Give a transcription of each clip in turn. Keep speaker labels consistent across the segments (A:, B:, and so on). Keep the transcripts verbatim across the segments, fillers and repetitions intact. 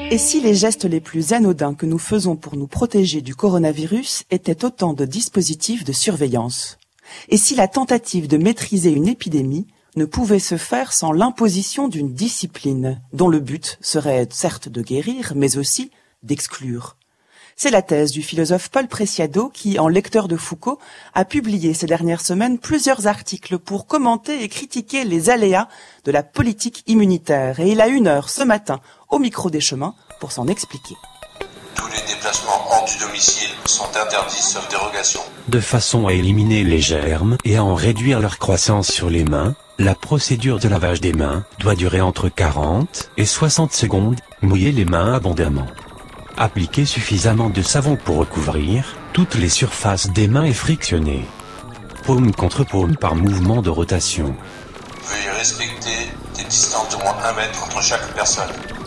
A: Et si les gestes les plus anodins que nous faisons pour nous protéger du coronavirus étaient autant de dispositifs de surveillance? Et si la tentative de maîtriser une épidémie ne pouvait se faire sans l'imposition d'une discipline, dont le but serait certes de guérir, mais aussi d'exclure? C'est la thèse du philosophe Paul Preciado qui, en lecteur de Foucault, a publié ces dernières semaines plusieurs articles pour commenter et critiquer les aléas de la politique immunitaire. Et il a une heure ce matin au micro des chemins pour s'en expliquer.
B: Tous les déplacements hors du domicile sont interdits sauf dérogation.
C: De façon à éliminer les germes et à en réduire leur croissance sur les mains, la procédure de lavage des mains doit durer entre quarante et soixante secondes, mouiller les mains abondamment. Appliquer suffisamment de savon pour recouvrir toutes les surfaces des mains et frictionner. Paume contre paume par mouvement de rotation.
B: Veuillez respecter des distances d'au moins un mètre entre chaque personne.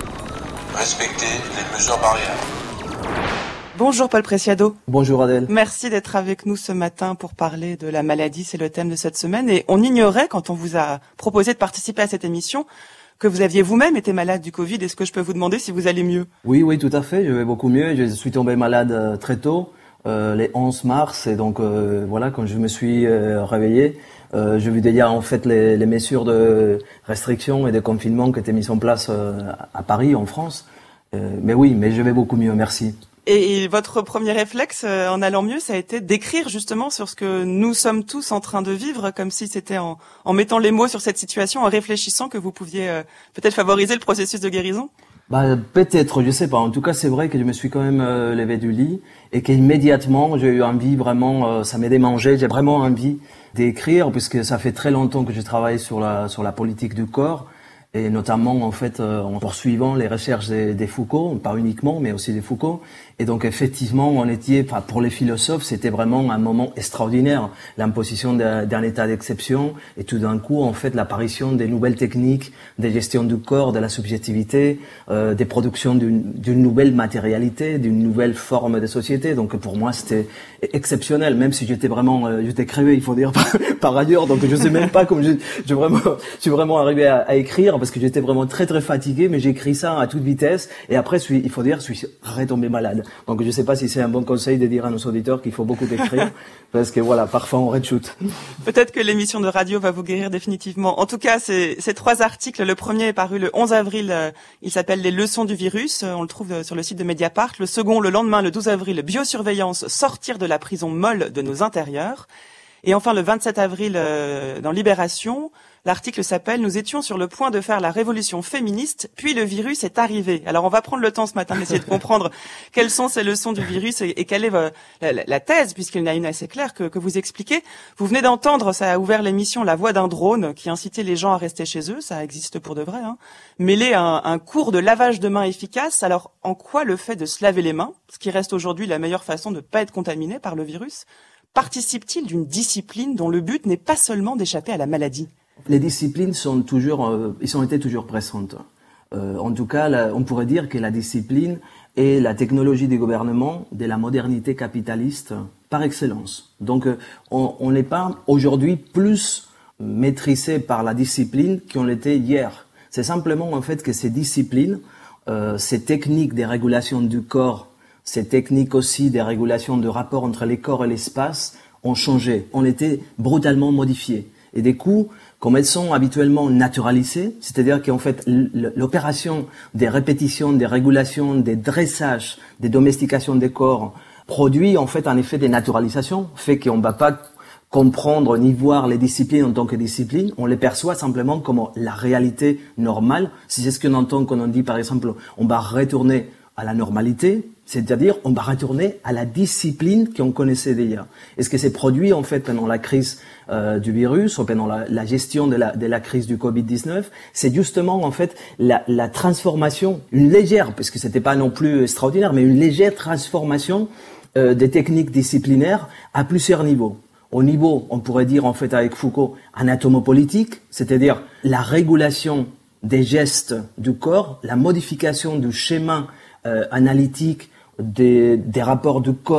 B: Respectez les mesures barrières.
A: Bonjour Paul Preciado.
D: Bonjour Adèle.
A: Merci d'être avec nous ce matin pour parler de la maladie, c'est le thème de cette semaine. Et on ignorait, quand on vous a proposé de participer à cette émission, que vous aviez vous-même été malade du Covid. Est-ce que je peux vous demander si vous allez mieux?
D: Oui, oui, tout à fait. Je vais beaucoup mieux. Je suis tombé malade euh, très tôt, euh, les onze mars. Et donc, euh, voilà, quand je me suis euh, réveillé, euh, j'ai vu déjà en fait les, les mesures de restriction et de confinement qui étaient mises en place euh, à Paris, en France. Euh, mais oui, mais je vais beaucoup mieux. Merci.
A: Et, et votre premier réflexe euh, en allant mieux, ça a été d'écrire justement sur ce que nous sommes tous en train de vivre, comme si c'était en, en mettant les mots sur cette situation, en réfléchissant que vous pouviez euh, peut-être favoriser le processus de guérison?
D: Bah peut-être, je sais pas. En tout cas, c'est vrai que je me suis quand même euh, levé du lit et qu'immédiatement j'ai eu envie vraiment, euh, ça m'a démangé. J'ai vraiment envie d'écrire puisque ça fait très longtemps que je travaille sur la sur la politique du corps. Et notamment, en fait, euh, en poursuivant les recherches des, des Foucault, pas uniquement, mais aussi des Foucault. Et donc, effectivement, on était, enfin, pour les philosophes, c'était vraiment un moment extraordinaire. L'imposition d'un, d'un état d'exception et tout d'un coup, en fait, l'apparition des nouvelles techniques de gestion du corps, de la subjectivité, euh, des productions d'une, d'une nouvelle matérialité, d'une nouvelle forme de société. Donc, pour moi, c'était exceptionnel, même si j'étais vraiment, euh, j'étais crevé, il faut dire, par, par ailleurs. Donc, je sais même pas comment je, je vraiment, je suis vraiment arrivé à, à écrire parce que j'étais vraiment très, très fatigué, mais j'ai écrit ça à toute vitesse. Et après, je suis, il faut dire, je suis retombé malade. Donc je ne sais pas si c'est un bon conseil de dire à nos auditeurs qu'il faut beaucoup écrire, parce que voilà, parfois on reshoot.
A: Peut-être que l'émission de radio va vous guérir définitivement. En tout cas, ces, ces trois articles, le premier est paru le onze avril, euh, il s'appelle « Les leçons du virus », on le trouve sur le site de Mediapart. Le second, le lendemain, le douze avril, « Biosurveillance, sortir de la prison molle de nos intérieurs ». Et enfin, le vingt-sept avril, euh, dans Libération, l'article s'appelle « Nous étions sur le point de faire la révolution féministe, puis le virus est arrivé ». Alors, on va prendre le temps ce matin d'essayer de comprendre quelles sont ces leçons du virus et, et quelle est euh, la, la thèse, puisqu'il y en a une assez claire que, que vous expliquez. Vous venez d'entendre, ça a ouvert l'émission La Voix d'un drone, qui incitait les gens à rester chez eux, ça existe pour de vrai, hein, mêlé à un, un cours de lavage de mains efficace. Alors, en quoi le fait de se laver les mains, ce qui reste aujourd'hui la meilleure façon de ne pas être contaminé par le virus, participe-t-il d'une discipline dont le but n'est pas seulement d'échapper à la maladie?
D: Les disciplines sont toujours, euh, ils ont été toujours présentes. Euh, en tout cas, là, on pourrait dire que la discipline est la technologie du gouvernement de la modernité capitaliste par excellence. Donc, euh, on n'est pas aujourd'hui plus maîtrisé par la discipline qu'on l'était hier. C'est simplement en fait que ces disciplines, euh, ces techniques de régulation du corps, ces techniques aussi de régulation de rapport entre les corps et l'espace ont changé, ont été brutalement modifiées. Et des coups, comme elles sont habituellement naturalisées, c'est-à-dire qu'en fait l'opération des répétitions, des régulations, des dressages, des domestications des corps produit en fait un effet de naturalisation, fait qu'on ne va pas comprendre ni voir les disciplines en tant que disciplines, on les perçoit simplement comme la réalité normale. Si c'est ce qu'on entend quand on dit par exemple on va retourner à la normalité, c'est-à-dire on va retourner à la discipline qu'on connaissait déjà. Et ce qui s'est produit en fait pendant la crise euh, du virus ou pendant la, la gestion de la, de la crise du covid dix-neuf, c'est justement en fait la, la transformation, une légère, parce que c'était pas non plus extraordinaire, mais une légère transformation euh, des techniques disciplinaires à plusieurs niveaux. Au niveau, on pourrait dire en fait avec Foucault, anatomopolitique, c'est-à-dire la régulation des gestes du corps, la modification du schéma euh, analytique des, des rapports du corps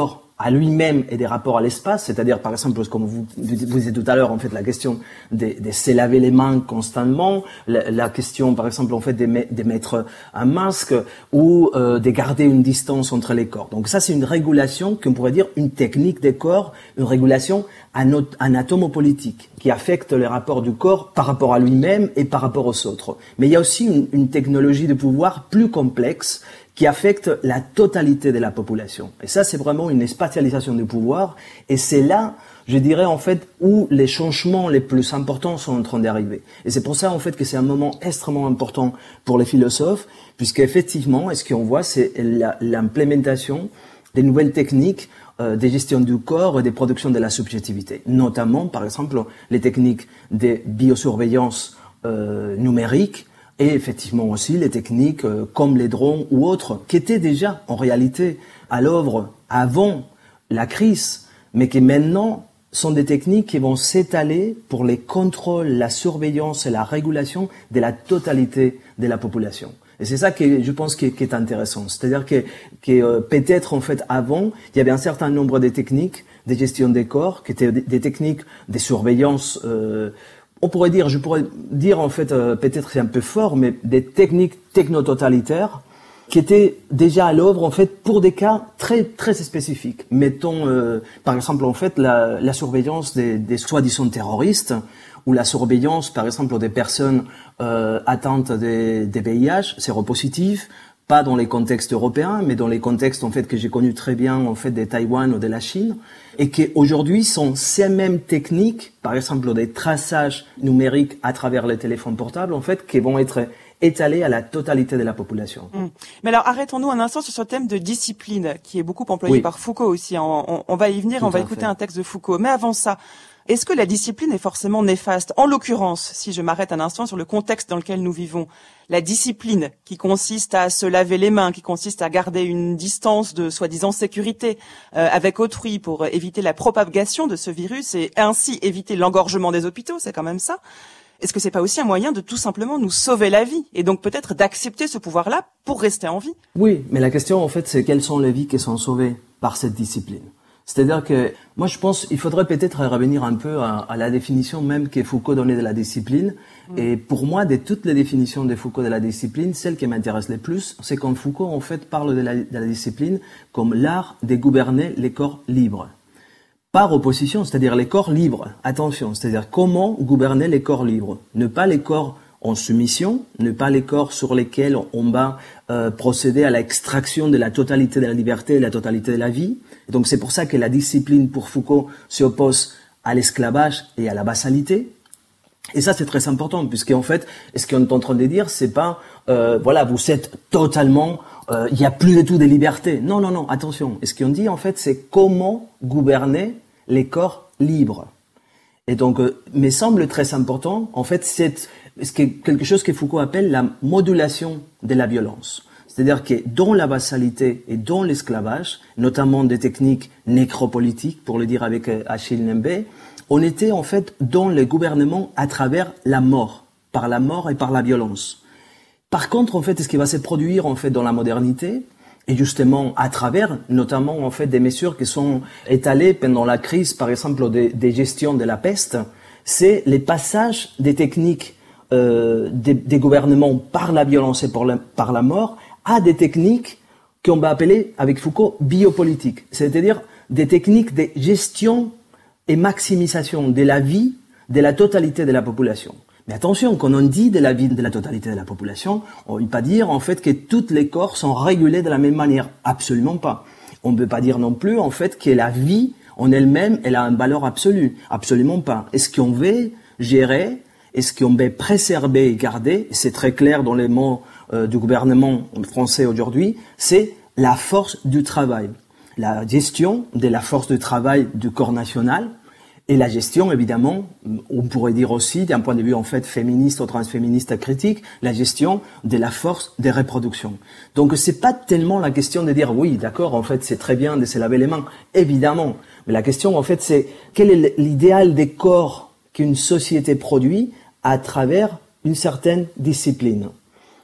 D: à lui-même et des rapports à l'espace, c'est-à-dire par exemple, comme vous vous disiez tout à l'heure, en fait, la question de, de se laver les mains constamment, la, la question par exemple en fait de, de mettre un masque ou euh, de garder une distance entre les corps. Donc ça, c'est une régulation qu'on pourrait dire une technique des corps, une régulation anatomopolitique qui affecte les rapports du corps par rapport à lui-même et par rapport aux autres. Mais il y a aussi une, une technologie de pouvoir plus complexe qui affecte la totalité de la population. Et ça, c'est vraiment une spatialisation du pouvoir. Et c'est là, je dirais, en fait, où les changements les plus importants sont en train d'arriver. Et c'est pour ça, en fait, que c'est un moment extrêmement important pour les philosophes, puisqu'effectivement, ce qu'on voit, c'est la, l'implémentation des nouvelles techniques euh, de gestion du corps et des productions de la subjectivité. Notamment, par exemple, les techniques de biosurveillance euh, numérique, et effectivement aussi les techniques euh, comme les drones ou autres, qui étaient déjà en réalité à l'œuvre avant la crise, mais qui maintenant sont des techniques qui vont s'étaler pour les contrôles, la surveillance et la régulation de la totalité de la population. Et c'est ça que je pense qui est, qui est intéressant. C'est-à-dire que, que euh, peut-être en fait avant, il y avait un certain nombre de techniques de gestion des corps, qui étaient des, des techniques de surveillance euh, on pourrait dire, je pourrais dire en fait, euh, peut-être c'est un peu fort, mais des techniques techno-totalitaires qui étaient déjà à l'œuvre en fait pour des cas très très spécifiques. Mettons euh, par exemple en fait la, la surveillance des, des soi-disant terroristes ou la surveillance par exemple des personnes euh, atteintes des, des V I H, séropositifs, pas dans les contextes européens, mais dans les contextes en fait que j'ai connus très bien en fait de Taïwan ou de la Chine, et qui aujourd'hui sont ces mêmes techniques, par exemple des traçages numériques à travers les téléphones portables en fait, qui vont être étalés à la totalité de la population.
A: Mmh. Mais alors arrêtons-nous un instant sur ce thème de discipline qui est beaucoup employé oui. par Foucault aussi. On, on, on va y venir, Tout on va écouter fait. un texte de Foucault. Mais avant ça, est-ce que la discipline est forcément néfaste? En l'occurrence, si je m'arrête un instant sur le contexte dans lequel nous vivons, la discipline qui consiste à se laver les mains, qui consiste à garder une distance de soi-disant sécurité euh, avec autrui pour éviter la propagation de ce virus et ainsi éviter l'engorgement des hôpitaux, c'est quand même ça. Est-ce que c'est pas aussi un moyen de tout simplement nous sauver la vie et donc peut-être d'accepter ce pouvoir-là pour rester en vie?
D: Oui, mais la question en fait c'est quelles sont les vies qui sont sauvées par cette discipline? C'est-à-dire que moi je pense il faudrait peut-être revenir un peu à, à la définition même que Foucault donnait de la discipline. Mmh. Et pour moi, de toutes les définitions de Foucault de la discipline, celle qui m'intéresse le plus, c'est quand Foucault en fait parle de la, de la discipline comme l'art de gouverner les corps libres. Par opposition, c'est-à-dire les corps libres. Attention, c'est-à-dire comment gouverner les corps libres. Ne pas les corps en soumission, ne pas les corps sur lesquels on va euh, procéder à l'extraction de la totalité de la liberté et de la totalité de la vie. Et donc c'est pour ça que la discipline pour Foucault s'oppose à l'esclavage et à la vassalité. Et ça c'est très important puisqu'en fait, ce qu'on est en train de dire, c'est pas euh, voilà vous êtes totalement, il euh, y a plus du tout de liberté. Non non non, attention. Et ce qu'on dit en fait, c'est comment gouverner les corps libres. Et donc, euh, me semble très important, en fait, c'est quelque chose que Foucault appelle la modulation de la violence. C'est-à-dire que dans la vassalité et dans l'esclavage, notamment des techniques nécropolitiques, pour le dire avec Achille Mbembe, on était en fait dans le gouvernement à travers la mort, par la mort et par la violence. Par contre, en fait, ce qui va se produire en fait dans la modernité, et justement à travers, notamment en fait des mesures qui sont étalées pendant la crise, par exemple des, des gestions de la peste, c'est les passages des techniques euh, des, des gouvernements par la violence et par la, par la mort à des techniques qu'on va appeler avec Foucault biopolitiques, c'est-à-dire des techniques de gestion et maximisation de la vie de la totalité de la population. Mais attention, quand on dit de la vie de la totalité de la population, on ne veut pas dire en fait que tous les corps sont régulés de la même manière. Absolument pas. On ne peut pas dire non plus en fait que la vie en elle-même, elle a une valeur absolue. Absolument pas. Est-ce qu'on veut gérer, est-ce qu'on veut préserver et garder, c'est très clair dans les mots euh, du gouvernement français aujourd'hui, c'est la force du travail. La gestion de la force de travail du corps national, et la gestion, évidemment, on pourrait dire aussi, d'un point de vue en fait féministe ou transféministe critique, la gestion de la force de reproduction. Donc c'est pas tellement la question de dire oui, d'accord, en fait c'est très bien de se laver les mains, évidemment. Mais la question en fait c'est quel est l'idéal des corps qu'une société produit à travers une certaine discipline.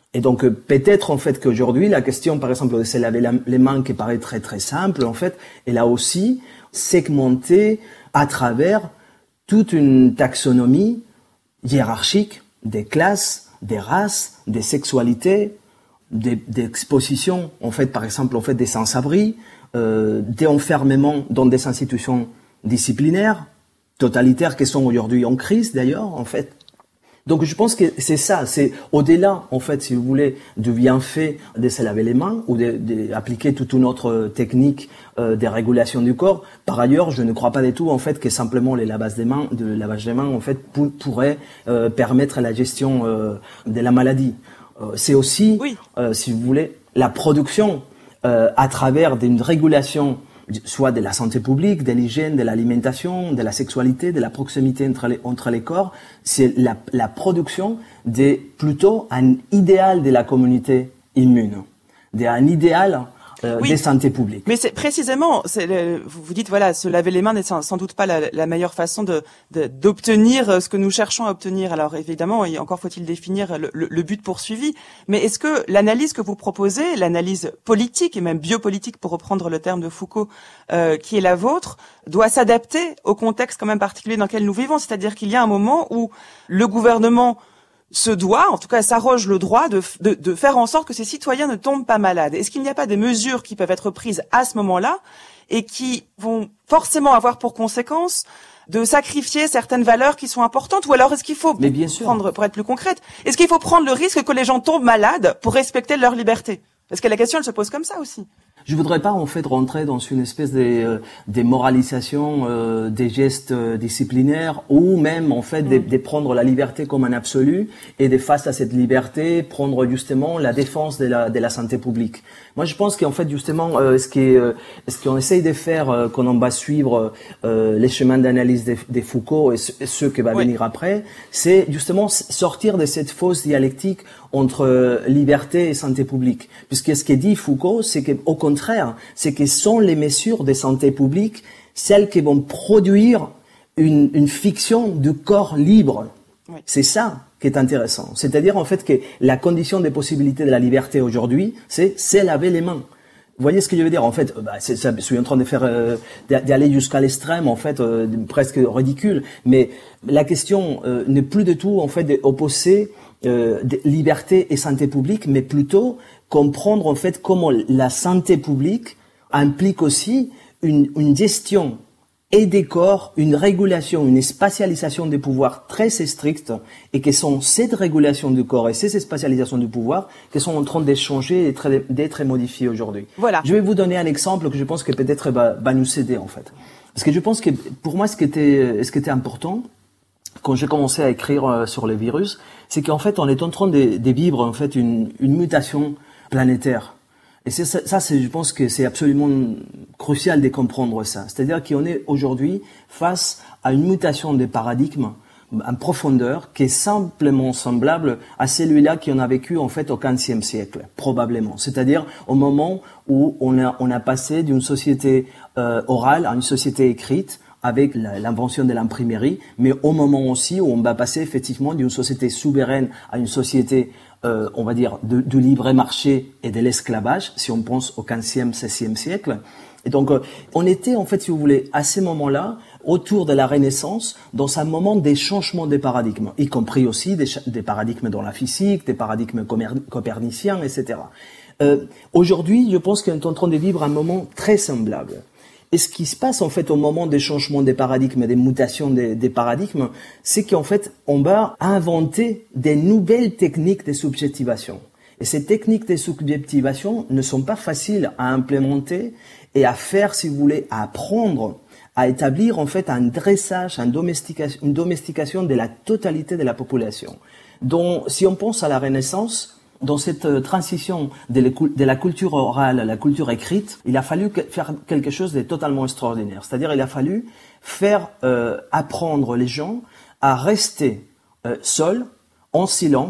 D: Et donc euh, peut-être en fait qu'aujourd'hui la question par exemple de se laver la, les mains qui paraît très très simple en fait, elle a aussi segmenté à travers toute une taxonomie hiérarchique des classes, des races, des sexualités, des, des expositions en fait par exemple en fait des sans-abri, euh, des enfermements dans des institutions disciplinaires, totalitaires qui sont aujourd'hui en crise d'ailleurs en fait. Donc je pense que c'est ça, c'est au-delà en fait si vous voulez du bienfait de se laver les mains ou d'appliquer toute une autre technique euh, de régulation du corps. Par ailleurs, je ne crois pas du tout en fait que simplement les lavages des mains, de lavage des mains en fait pour, pourrait euh, permettre la gestion euh, de la maladie. Euh, c'est aussi, oui. euh, si vous voulez, la production euh, à travers d'une régulation soit de la santé publique, de l'hygiène, de l'alimentation, de la sexualité, de la proximité entre les, entre les corps, c'est la, la production de plutôt un idéal de la communauté immune, d'un idéal euh, oui. de santé publique.
A: Mais c'est précisément, c'est le, vous vous dites voilà, se laver les mains n'est sans, sans doute pas la, la meilleure façon de, de d'obtenir ce que nous cherchons à obtenir. Alors évidemment, et encore faut-il définir le, le, le but poursuivi. Mais est-ce que l'analyse que vous proposez, l'analyse politique et même biopolitique pour reprendre le terme de Foucault, euh, qui est la vôtre, doit s'adapter au contexte quand même particulier dans lequel nous vivons? C'est-à-dire qu'il y a un moment où le gouvernement se doit, en tout cas s'arroge le droit de, de, de faire en sorte que ses citoyens ne tombent pas malades. Est-ce qu'il n'y a pas des mesures qui peuvent être prises à ce moment-là et qui vont forcément avoir pour conséquence de sacrifier certaines valeurs qui sont importantes? Ou alors est-ce qu'il faut
D: Mais bien sûr.
A: prendre, pour être plus concrète, est-ce qu'il faut prendre le risque que les gens tombent malades pour respecter leur liberté? Parce que la question, elle se pose comme ça aussi.
D: Je voudrais pas en fait rentrer dans une espèce de, euh, de moralisation euh, des gestes euh, disciplinaires ou même en fait de, de prendre la liberté comme un absolu et de face à cette liberté prendre justement la défense de la de la santé publique. Moi je pense qu'en fait justement euh, ce qui est, euh, ce qu'on essaye de faire euh, quand on va suivre euh, les chemins d'analyse des de Foucault et, ce, et ceux qui va oui. venir après, c'est justement sortir de cette fausse dialectique entre euh, liberté et santé publique. Puisque ce que dit Foucault, c'est qu'au contraire, c'est que sont les mesures de santé publique celles qui vont produire une, une fiction du corps libre. Oui. C'est ça qui est intéressant. C'est-à-dire en fait que la condition des possibilités de la liberté aujourd'hui, c'est c'est laver les mains. Vous voyez ce que je veux dire? En fait, bah, c'est, ça, je suis en train de faire, euh, d'aller jusqu'à l'extrême, en fait, euh, presque ridicule. Mais la question euh, n'est plus du tout, en fait, d'opposer euh, liberté et santé publique, mais plutôt comprendre, en fait, comment la santé publique implique aussi une, une gestion et des corps, une régulation, une spatialisation des pouvoirs très strictes, et que sont cette régulation du corps et ces spatialisations du pouvoir qui sont en train d'échanger et d'être, d'être modifiées aujourd'hui.
A: Voilà.
D: Je vais vous donner un exemple que je pense que peut-être va, va nous aider en fait. Parce que je pense que pour moi ce qui était, ce qui était important quand j'ai commencé à écrire sur les virus, c'est qu'en fait on est en train de, de vivre en fait une, une mutation planétaire. Et c'est ça, ça c'est, je pense que c'est absolument crucial de comprendre ça. C'est-à-dire qu'on est aujourd'hui face à une mutation des paradigmes en profondeur qui est simplement semblable à celui-là qu'on a vécu en fait au quinzième siècle, probablement. C'est-à-dire au moment où on a, on a passé d'une société euh, orale à une société écrite, avec l'invention de l'imprimerie, mais au moment aussi où on va passer effectivement d'une société souveraine à une société, euh, on va dire, de, de libre marché et de l'esclavage, si on pense au quinzième, seizième siècle. Et donc, euh, on était, en fait, si vous voulez, à ces moments-là, autour de la Renaissance, dans un moment des changements des paradigmes, y compris aussi des, des paradigmes dans la physique, des paradigmes coperniciens, et cetera. Euh, aujourd'hui, je pense qu'on est en train de vivre un moment très semblable. Et ce qui se passe en fait au moment des changements des paradigmes, des mutations des, des paradigmes, c'est qu'en fait on va inventer des nouvelles techniques de subjectivation. Et ces techniques de subjectivation ne sont pas faciles à implémenter et à faire, si vous voulez, à apprendre, à établir en fait un dressage, une domestication, une domestication de la totalité de la population. Donc, si on pense à la Renaissance, dans cette transition de la culture orale à la culture écrite, il a fallu faire quelque chose de totalement extraordinaire. C'est-à-dire, il a fallu faire euh, apprendre les gens à rester euh, seuls, en silence,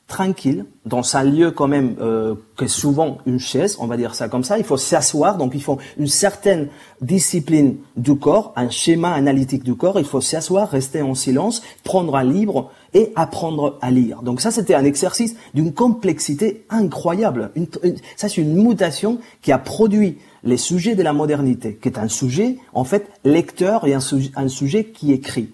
D: tranquille, dans un lieu quand même euh, que souvent une chaise, on va dire ça comme ça. Il faut s'asseoir, donc il faut une certaine discipline du corps, un schéma analytique du corps. Il faut s'asseoir, rester en silence, prendre un livre et apprendre à lire. Donc ça, c'était un exercice d'une complexité incroyable. Une, une, ça, c'est une mutation qui a produit les sujets de la modernité, qui est un sujet, en fait, lecteur et un, sujet, un sujet qui écrit.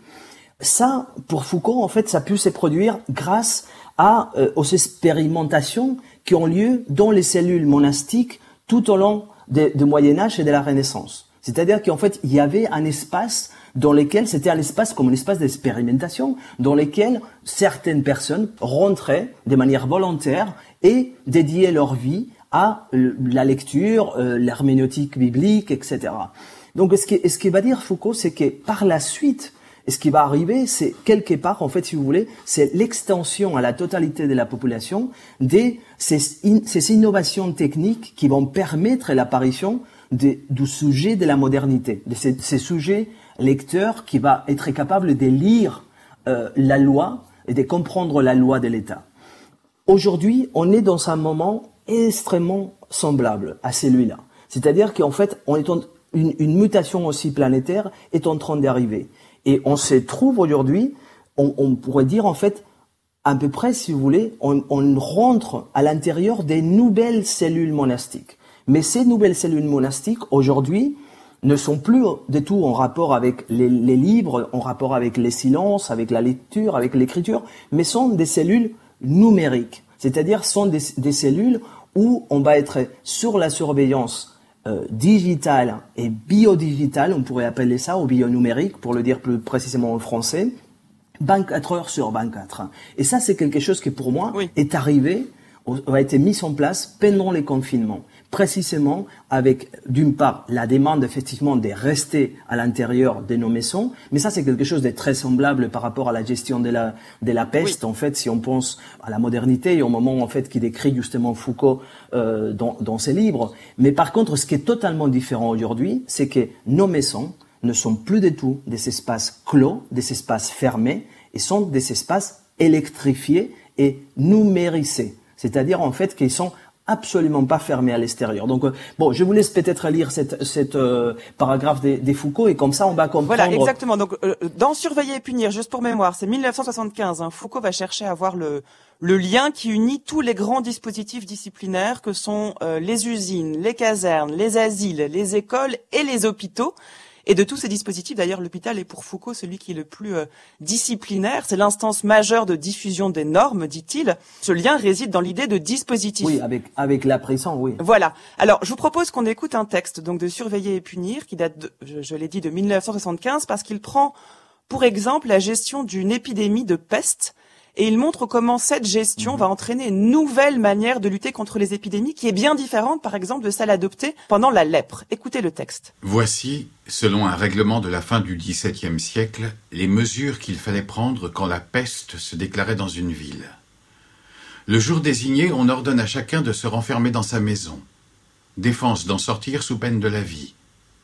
D: Ça, pour Foucault, en fait, ça a pu se produire grâce à, euh, aux expérimentations qui ont lieu dans les cellules monastiques tout au long du Moyen-Âge et de la Renaissance. C'est-à-dire qu'en fait, il y avait un espace dans lequel, c'était un espace comme un espace d'expérimentation, dans lequel certaines personnes rentraient de manière volontaire et dédiaient leur vie à la lecture, euh, l'herméneutique biblique, et cetera. Donc, ce qui, ce qui va dire Foucault, c'est que par la suite, et ce qui va arriver, c'est quelque part, en fait, si vous voulez, c'est l'extension à la totalité de la population de ces, in, ces innovations techniques qui vont permettre l'apparition de, du sujet de la modernité, de ces, ces sujets lecteurs qui va être capable de lire euh, la loi et de comprendre la loi de l'État. Aujourd'hui, on est dans un moment extrêmement semblable à celui-là. C'est-à-dire qu'en fait, on est en, une, une mutation aussi planétaire est en train d'arriver. Et on se trouve aujourd'hui, on, on pourrait dire en fait, à peu près, si vous voulez, on, on rentre à l'intérieur des nouvelles cellules monastiques. Mais ces nouvelles cellules monastiques, aujourd'hui, ne sont plus du tout en rapport avec les, les livres, en rapport avec les silences, avec la lecture, avec l'écriture, mais sont des cellules numériques. C'est-à-dire sont des, des cellules où on va être sur la surveillance Euh, digital et biodigital, on pourrait appeler ça, ou bionumérique, pour le dire plus précisément en français, vingt-quatre heures sur vingt-quatre. Et ça, c'est quelque chose qui, pour moi, oui. est arrivé, a été mis en place pendant les confinements. Précisément avec, d'une part, la demande, effectivement, de rester à l'intérieur de nos maisons. Mais ça, c'est quelque chose de très semblable par rapport à la gestion de la, de la peste. Oui. En fait, si on pense à la modernité et au moment, en fait, qu'il décrit justement Foucault, euh, dans, dans ses livres. Mais par contre, ce qui est totalement différent aujourd'hui, c'est que nos maisons ne sont plus du tout des espaces clos, des espaces fermés, et sont des espaces électrifiés et numérisés. C'est-à-dire, en fait, qu'ils sont absolument pas fermés à l'extérieur. Donc, euh, bon, je vous laisse peut-être lire cette, cette euh, paragraphe des, des Foucault, et comme ça, on va comprendre.
A: Voilà, exactement. Donc, euh, dans Surveiller et punir, juste pour mémoire, c'est mille neuf cent soixante-quinze. Hein, Foucault va chercher à voir le, le lien qui unit tous les grands dispositifs disciplinaires que sont euh, les usines, les casernes, les asiles, les écoles et les hôpitaux. Et de tous ces dispositifs, d'ailleurs, l'hôpital est pour Foucault celui qui est le plus euh, disciplinaire. C'est l'instance majeure de diffusion des normes, dit-il. Ce lien réside dans l'idée de dispositif.
D: Oui, avec avec la prison, oui.
A: Voilà. Alors, je vous propose qu'on écoute un texte donc de Surveiller et punir, qui date, de, je, je l'ai dit, de mille neuf cent soixante-quinze, parce qu'il prend, pour exemple, la gestion d'une épidémie de peste. Et il montre comment cette gestion mmh. va entraîner une nouvelle manière de lutter contre les épidémies qui est bien différente, par exemple, de celle adoptée pendant la lèpre. Écoutez le texte.
E: Voici, selon un règlement de la fin du dix-septième siècle, les mesures qu'il fallait prendre quand la peste se déclarait dans une ville. Le jour désigné, on ordonne à chacun de se renfermer dans sa maison. Défense d'en sortir sous peine de la vie.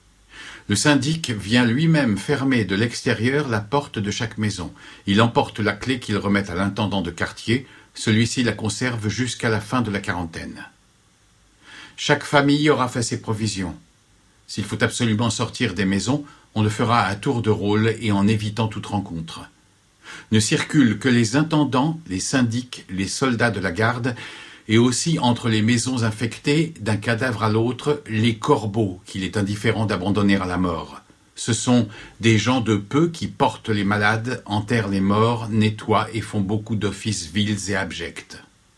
E: Le syndic vient lui-même fermer de l'extérieur la porte de chaque maison. Il emporte la clé qu'il remet à l'intendant de quartier. Celui-ci la conserve jusqu'à la fin de la quarantaine. Chaque famille aura fait ses provisions. S'il faut absolument sortir des maisons, on le fera à tour de rôle et en évitant toute rencontre. Ne circulent que les intendants, les syndics, les soldats de la garde, et aussi entre les maisons infectées, d'un cadavre à l'autre, les corbeaux qu'il est indifférent d'abandonner à la mort. Ce sont des gens de peu qui portent les malades, enterrent les morts, nettoient et font beaucoup d'offices vils et abjects.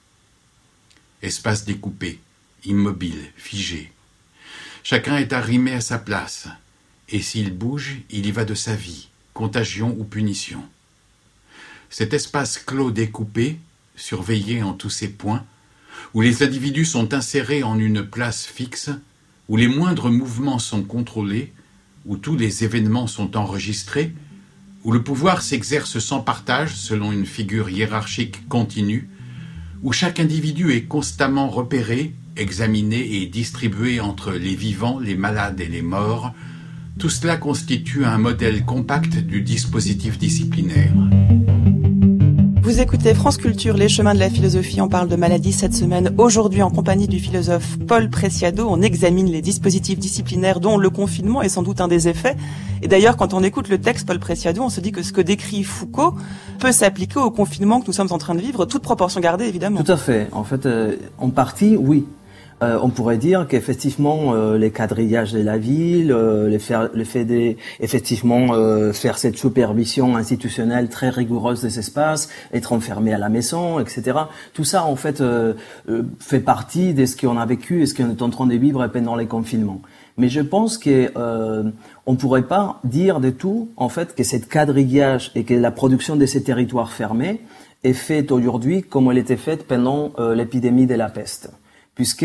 E: Espace découpé, immobile, figé. Chacun est arrimé à sa place, et s'il bouge, il y va de sa vie, contagion ou punition. Cet espace clos découpé, surveillé en tous ses points, où les individus sont insérés en une place fixe, où les moindres mouvements sont contrôlés, où tous les événements sont enregistrés, où le pouvoir s'exerce sans partage selon une figure hiérarchique continue, où chaque individu est constamment repéré, examiné et distribué entre les vivants, les malades et les morts, tout cela constitue un modèle compact du dispositif disciplinaire.
A: Vous Vous écoutez France Culture, les chemins de la philosophie. On parle de maladie cette semaine. Aujourd'hui, en compagnie du philosophe Paul Preciado, on examine les dispositifs disciplinaires dont le confinement est sans doute un des effets. Et d'ailleurs, quand on écoute le texte Paul Preciado, on se dit que ce que décrit Foucault peut s'appliquer au confinement que nous sommes en train de vivre, toute proportion gardée, évidemment.
D: Tout à fait. En fait, euh, en partie, oui. Euh, on pourrait dire qu'effectivement euh, les quadrillages de la ville, euh, le, faire, le fait de effectivement euh, faire cette supervision institutionnelle très rigoureuse des espaces, être enfermé à la maison, et cetera. Tout ça en fait euh, euh, fait partie de ce qu'on a vécu et ce qu'on est en train de vivre pendant les confinements. Mais je pense que euh, on pourrait pas dire de tout en fait que cette quadrillage et que la production de ces territoires fermés est faite aujourd'hui comme elle était faite pendant euh, l'épidémie de la peste. Puisque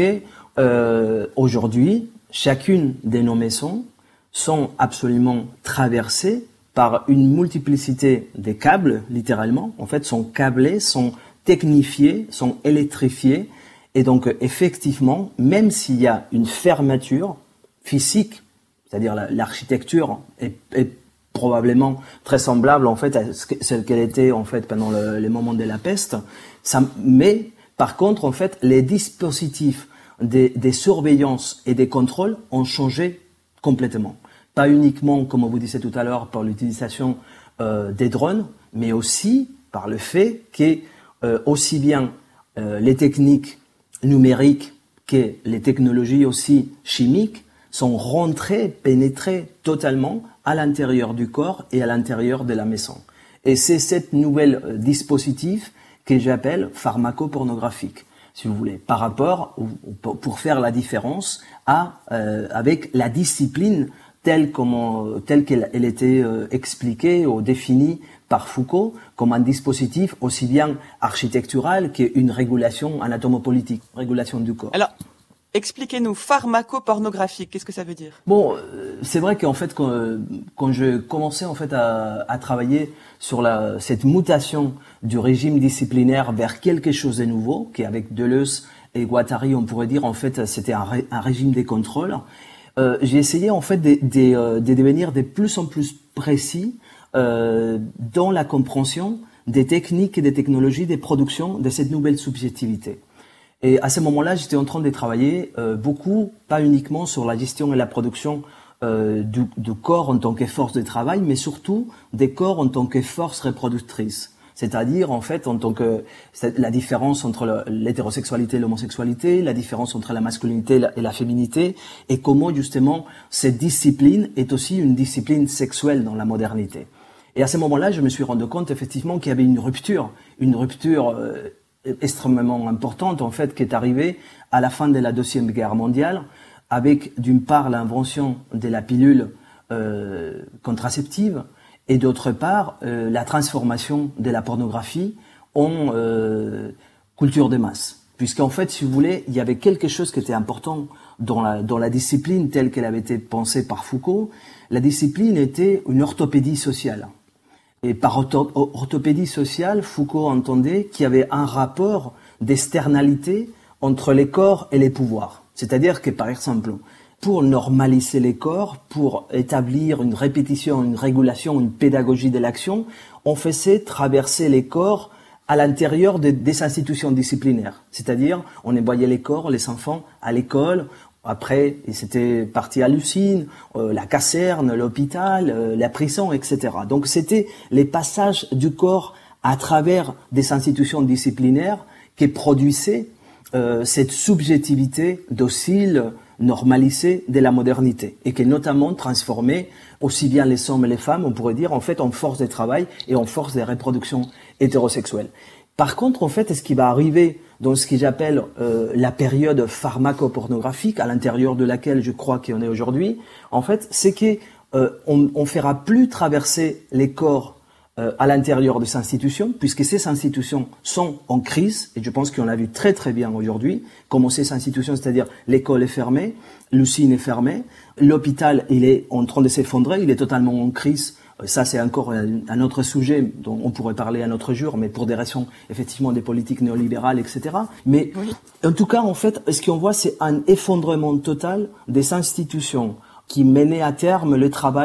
D: euh, aujourd'hui, chacune de nos maisons sont absolument traversées par une multiplicité de câbles, littéralement. En fait, sont câblés, sont technifiés, sont électrifiés. Et donc, effectivement, même s'il y a une fermeture physique, c'est-à-dire la, l'architecture est, est probablement très semblable en fait à celle qu'elle était en fait pendant le, les moments de la peste, ça, mais par contre, en fait, les dispositifs des, des surveillances et des contrôles ont changé complètement. Pas uniquement, comme on vous disait tout à l'heure, par l'utilisation euh, des drones, mais aussi par le fait que euh, aussi bien euh, les techniques numériques que les technologies aussi chimiques sont rentrées, pénétrées totalement à l'intérieur du corps et à l'intérieur de la maison. Et c'est cette nouvelle euh, dispositif que j'appelle pharmacopornographique, si vous voulez, par rapport, pour faire la différence à, euh, avec la discipline telle, comme, telle qu'elle elle était euh, expliquée ou définie par Foucault comme un dispositif aussi bien architectural qu'une régulation anatomopolitique, régulation du corps.
A: Alors, expliquez-nous, pharmacopornographique, qu'est-ce que ça veut dire?
D: Bon, c'est vrai qu'en fait, quand, quand je commençais en fait à, à travailler sur la, cette mutation du régime disciplinaire vers quelque chose de nouveau, qui avec Deleuze et Guattari, on pourrait dire en fait, c'était un, ré, un régime des contrôles. Euh, j'ai essayé en fait de, de, de devenir de plus en plus précis euh, dans la compréhension des techniques et des technologies de production de cette nouvelle subjectivité. Et à ce moment-là, j'étais en train de travailler euh, beaucoup, pas uniquement sur la gestion et la production euh, du, du corps en tant que force de travail, mais surtout des corps en tant que force reproductrice. C'est-à-dire, en fait, en tant que la différence entre l'hétérosexualité et l'homosexualité, la différence entre la masculinité et la, et la féminité, et comment justement cette discipline est aussi une discipline sexuelle dans la modernité. Et à ce moment-là, je me suis rendu compte effectivement qu'il y avait une rupture, une rupture euh, extrêmement importante en fait qui est arrivée à la fin de la Deuxième Guerre mondiale avec d'une part l'invention de la pilule euh, contraceptive et d'autre part euh, la transformation de la pornographie en euh, culture de masse, puisqu'en fait si vous voulez il y avait quelque chose qui était important dans la, dans la discipline telle qu'elle avait été pensée par Foucault. La discipline était une orthopédie sociale. Et par ortho- orthopédie sociale, Foucault entendait qu'il y avait un rapport d'externalité entre les corps et les pouvoirs. C'est-à-dire que, par exemple, pour normaliser les corps, pour établir une répétition, une régulation, une pédagogie de l'action, on faisait traverser les corps à l'intérieur de, des institutions disciplinaires. C'est-à-dire, on envoyait les corps, les enfants, à l'école. Après, c'était parti à l'usine, euh, la caserne, l'hôpital, euh, la prison, et cetera. Donc, c'était les passages du corps à travers des institutions disciplinaires qui produisaient euh, cette subjectivité docile, normalisée de la modernité et qui notamment transformait aussi bien les hommes et les femmes, on pourrait dire, en fait, en force de travail et en force de reproduction hétérosexuelle. Par contre, en fait, ce qui va arriver dans ce que j'appelle euh, la période pharmacopornographique, à l'intérieur de laquelle je crois qu'on est aujourd'hui, en fait, c'est que euh, on, on fera plus traverser les corps euh, à l'intérieur des institutions, puisque ces institutions sont en crise, et je pense qu'on l'a vu très très bien aujourd'hui, comment ces institutions, c'est-à-dire l'école est fermée, l'usine est fermée, l'hôpital il est en train de s'effondrer, il est totalement en crise. Ça, c'est encore un autre sujet dont on pourrait parler un autre jour, mais pour des raisons, effectivement, des politiques néolibérales, et cetera. Mais, oui. En tout cas, en fait, ce qu'on voit, c'est un effondrement total des institutions qui menaient à terme le travail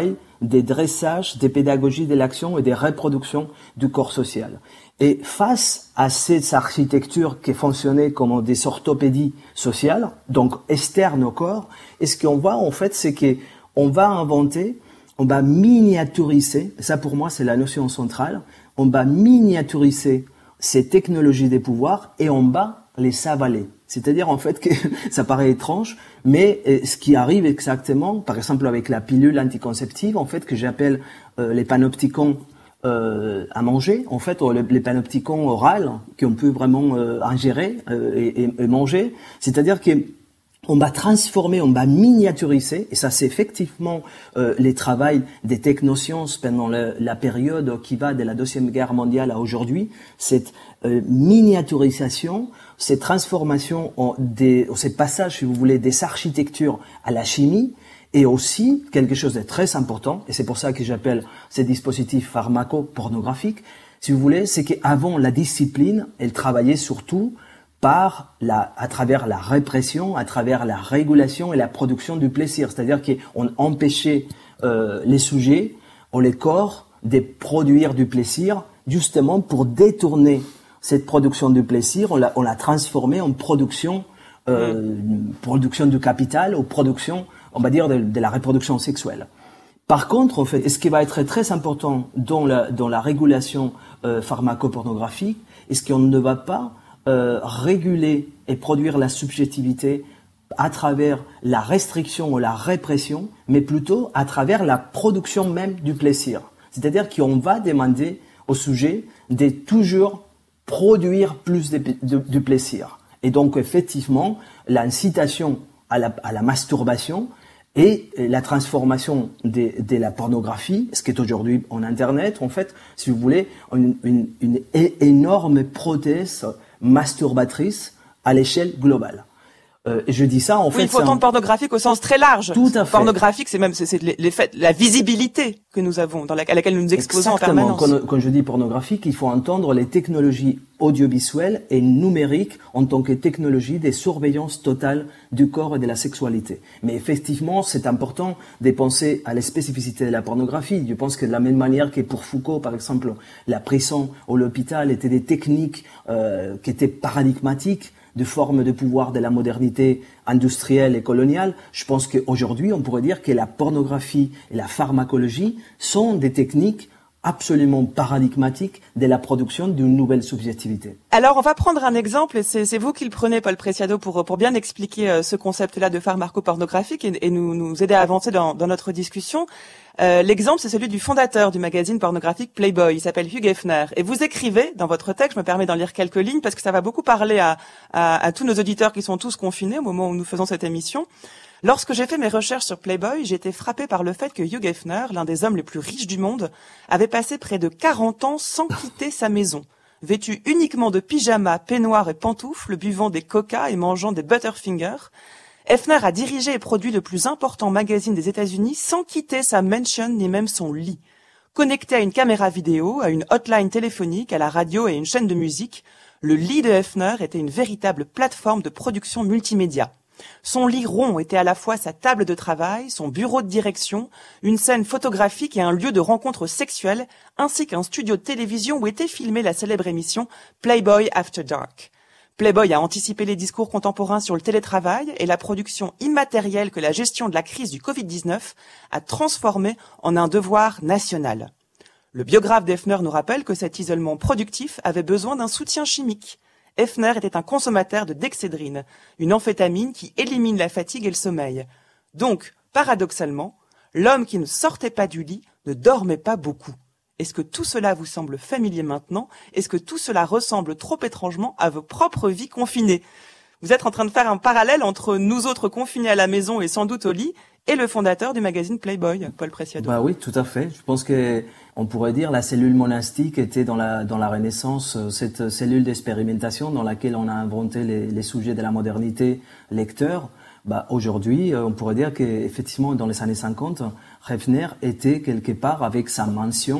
D: des dressages, des pédagogies de l'action et des reproductions du corps social. Et face à cette architecture qui fonctionnait comme des orthopédies sociales, donc externes au corps, et ce qu'on voit en fait, c'est qu'on va inventer, on va miniaturiser, ça pour moi c'est la notion centrale, on va miniaturiser ces technologies des pouvoirs et on va les avaler. C'est-à-dire en fait que ça paraît étrange, mais euh, ce qui arrive exactement, par exemple avec la pilule anticonceptive, en fait que j'appelle euh, les panopticons euh, à manger, en fait les, les panopticons orales qu'on peut vraiment euh, ingérer euh, et, et, et manger. C'est-à-dire que on va transformer, on va miniaturiser, et ça c'est effectivement euh, les travaux des technosciences pendant le, la période qui va de la Deuxième Guerre mondiale à aujourd'hui, cette euh, miniaturisation, cette transformation, en des, ce passage, si vous voulez, des architectures à la chimie, et aussi quelque chose de très important, et c'est pour ça que j'appelle ces dispositifs pharmacopornographiques, si vous voulez, c'est qu'avant la discipline, elle travaillait surtout par la, à travers la répression, à travers la régulation et la production du plaisir. C'est-à-dire qu'on empêchait euh, les sujets ou les corps de produire du plaisir, justement pour détourner cette production du plaisir, on l'a, on l'a transformée en production, euh, mmh. production du capital ou production, on va dire, de, de la reproduction sexuelle. Par contre, en fait, ce qui va être très important dans la, dans la régulation euh, pharmacopornographique, est-ce qu'on ne va pas Euh, réguler et produire la subjectivité à travers la restriction ou la répression, mais plutôt à travers la production même du plaisir. C'est-à-dire qu'on va demander au sujet de toujours produire plus de, de, de plaisir. Et donc, effectivement, l'incitation à la, à la masturbation et la transformation de, de la pornographie, ce qui est aujourd'hui en Internet, en fait, si vous voulez, une, une, une énorme prothèse masturbatrice à l'échelle globale. Euh, et je dis ça en
A: oui,
D: fait.
A: Il faut entendre un... pornographique au sens très large.
D: Tout à fait.
A: Pornographique, c'est même c'est, c'est les, les faits, la visibilité que nous avons, dans la, à laquelle nous nous exposons
D: Exactement.
A: en permanence.
D: Quand, quand je dis pornographique, il faut entendre les technologies audiovisuelles et numériques en tant que technologie de surveillance totale du corps et de la sexualité. Mais effectivement, c'est important de penser à la spécificité de la pornographie. Je pense que de la même manière que pour Foucault, par exemple, la prison ou l'hôpital étaient des techniques euh, qui étaient paradigmatiques de formes de pouvoir de la modernité industrielle et coloniale, je pense qu'aujourd'hui, on pourrait dire que la pornographie et la pharmacologie sont des techniques absolument paradigmatiques de la production d'une nouvelle subjectivité.
A: Alors, on va prendre un exemple, et c'est, c'est vous qui le prenez, Paul Preciado, pour, pour bien expliquer euh, ce concept-là de pharmacopornographique et, et nous, nous aider à avancer dans, dans notre discussion. Euh, l'exemple, c'est celui du fondateur du magazine pornographique Playboy. Il s'appelle Hugh Hefner. Et vous écrivez dans votre texte, je me permets d'en lire quelques lignes parce que ça va beaucoup parler à, à, à tous nos auditeurs qui sont tous confinés au moment où nous faisons cette émission. Lorsque j'ai fait mes recherches sur Playboy, j'ai été frappé par le fait que Hugh Hefner, l'un des hommes les plus riches du monde, avait passé près de quarante ans sans quitter sa maison. Vêtu uniquement de pyjamas, peignoirs et pantoufles, buvant des coca et mangeant des Butterfingers, Hefner a dirigé et produit le plus important magazine des États-Unis sans quitter sa mansion ni même son lit. Connecté à une caméra vidéo, à une hotline téléphonique, à la radio et à une chaîne de musique, le lit de Hefner était une véritable plateforme de production multimédia. Son lit rond était à la fois sa table de travail, son bureau de direction, une scène photographique et un lieu de rencontre sexuelle, ainsi qu'un studio de télévision où était filmée la célèbre émission Playboy After Dark. Playboy a anticipé les discours contemporains sur le télétravail et la production immatérielle que la gestion de la crise du covid dix-neuf a transformée en un devoir national. Le biographe d'Hefner nous rappelle que cet isolement productif avait besoin d'un soutien chimique. Hefner était un consommateur de dexédrine, une amphétamine qui élimine la fatigue et le sommeil. Donc, paradoxalement, l'homme qui ne sortait pas du lit ne dormait pas beaucoup. Est-ce que tout cela vous semble familier maintenant ? Est-ce que tout cela ressemble trop étrangement à vos propres vies confinées ? Vous êtes en train de faire un parallèle entre nous autres confinés à la maison et sans doute au lit et le fondateur du magazine Playboy, Paul Preciado.
D: Bah oui, tout à fait. Je pense que on pourrait dire la cellule monastique était dans la dans la Renaissance cette cellule d'expérimentation dans laquelle on a inventé les, les sujets de la modernité lecteurs. Bah aujourd'hui, on pourrait dire qu'effectivement dans les années cinquante, Hefner était quelque part avec sa mansion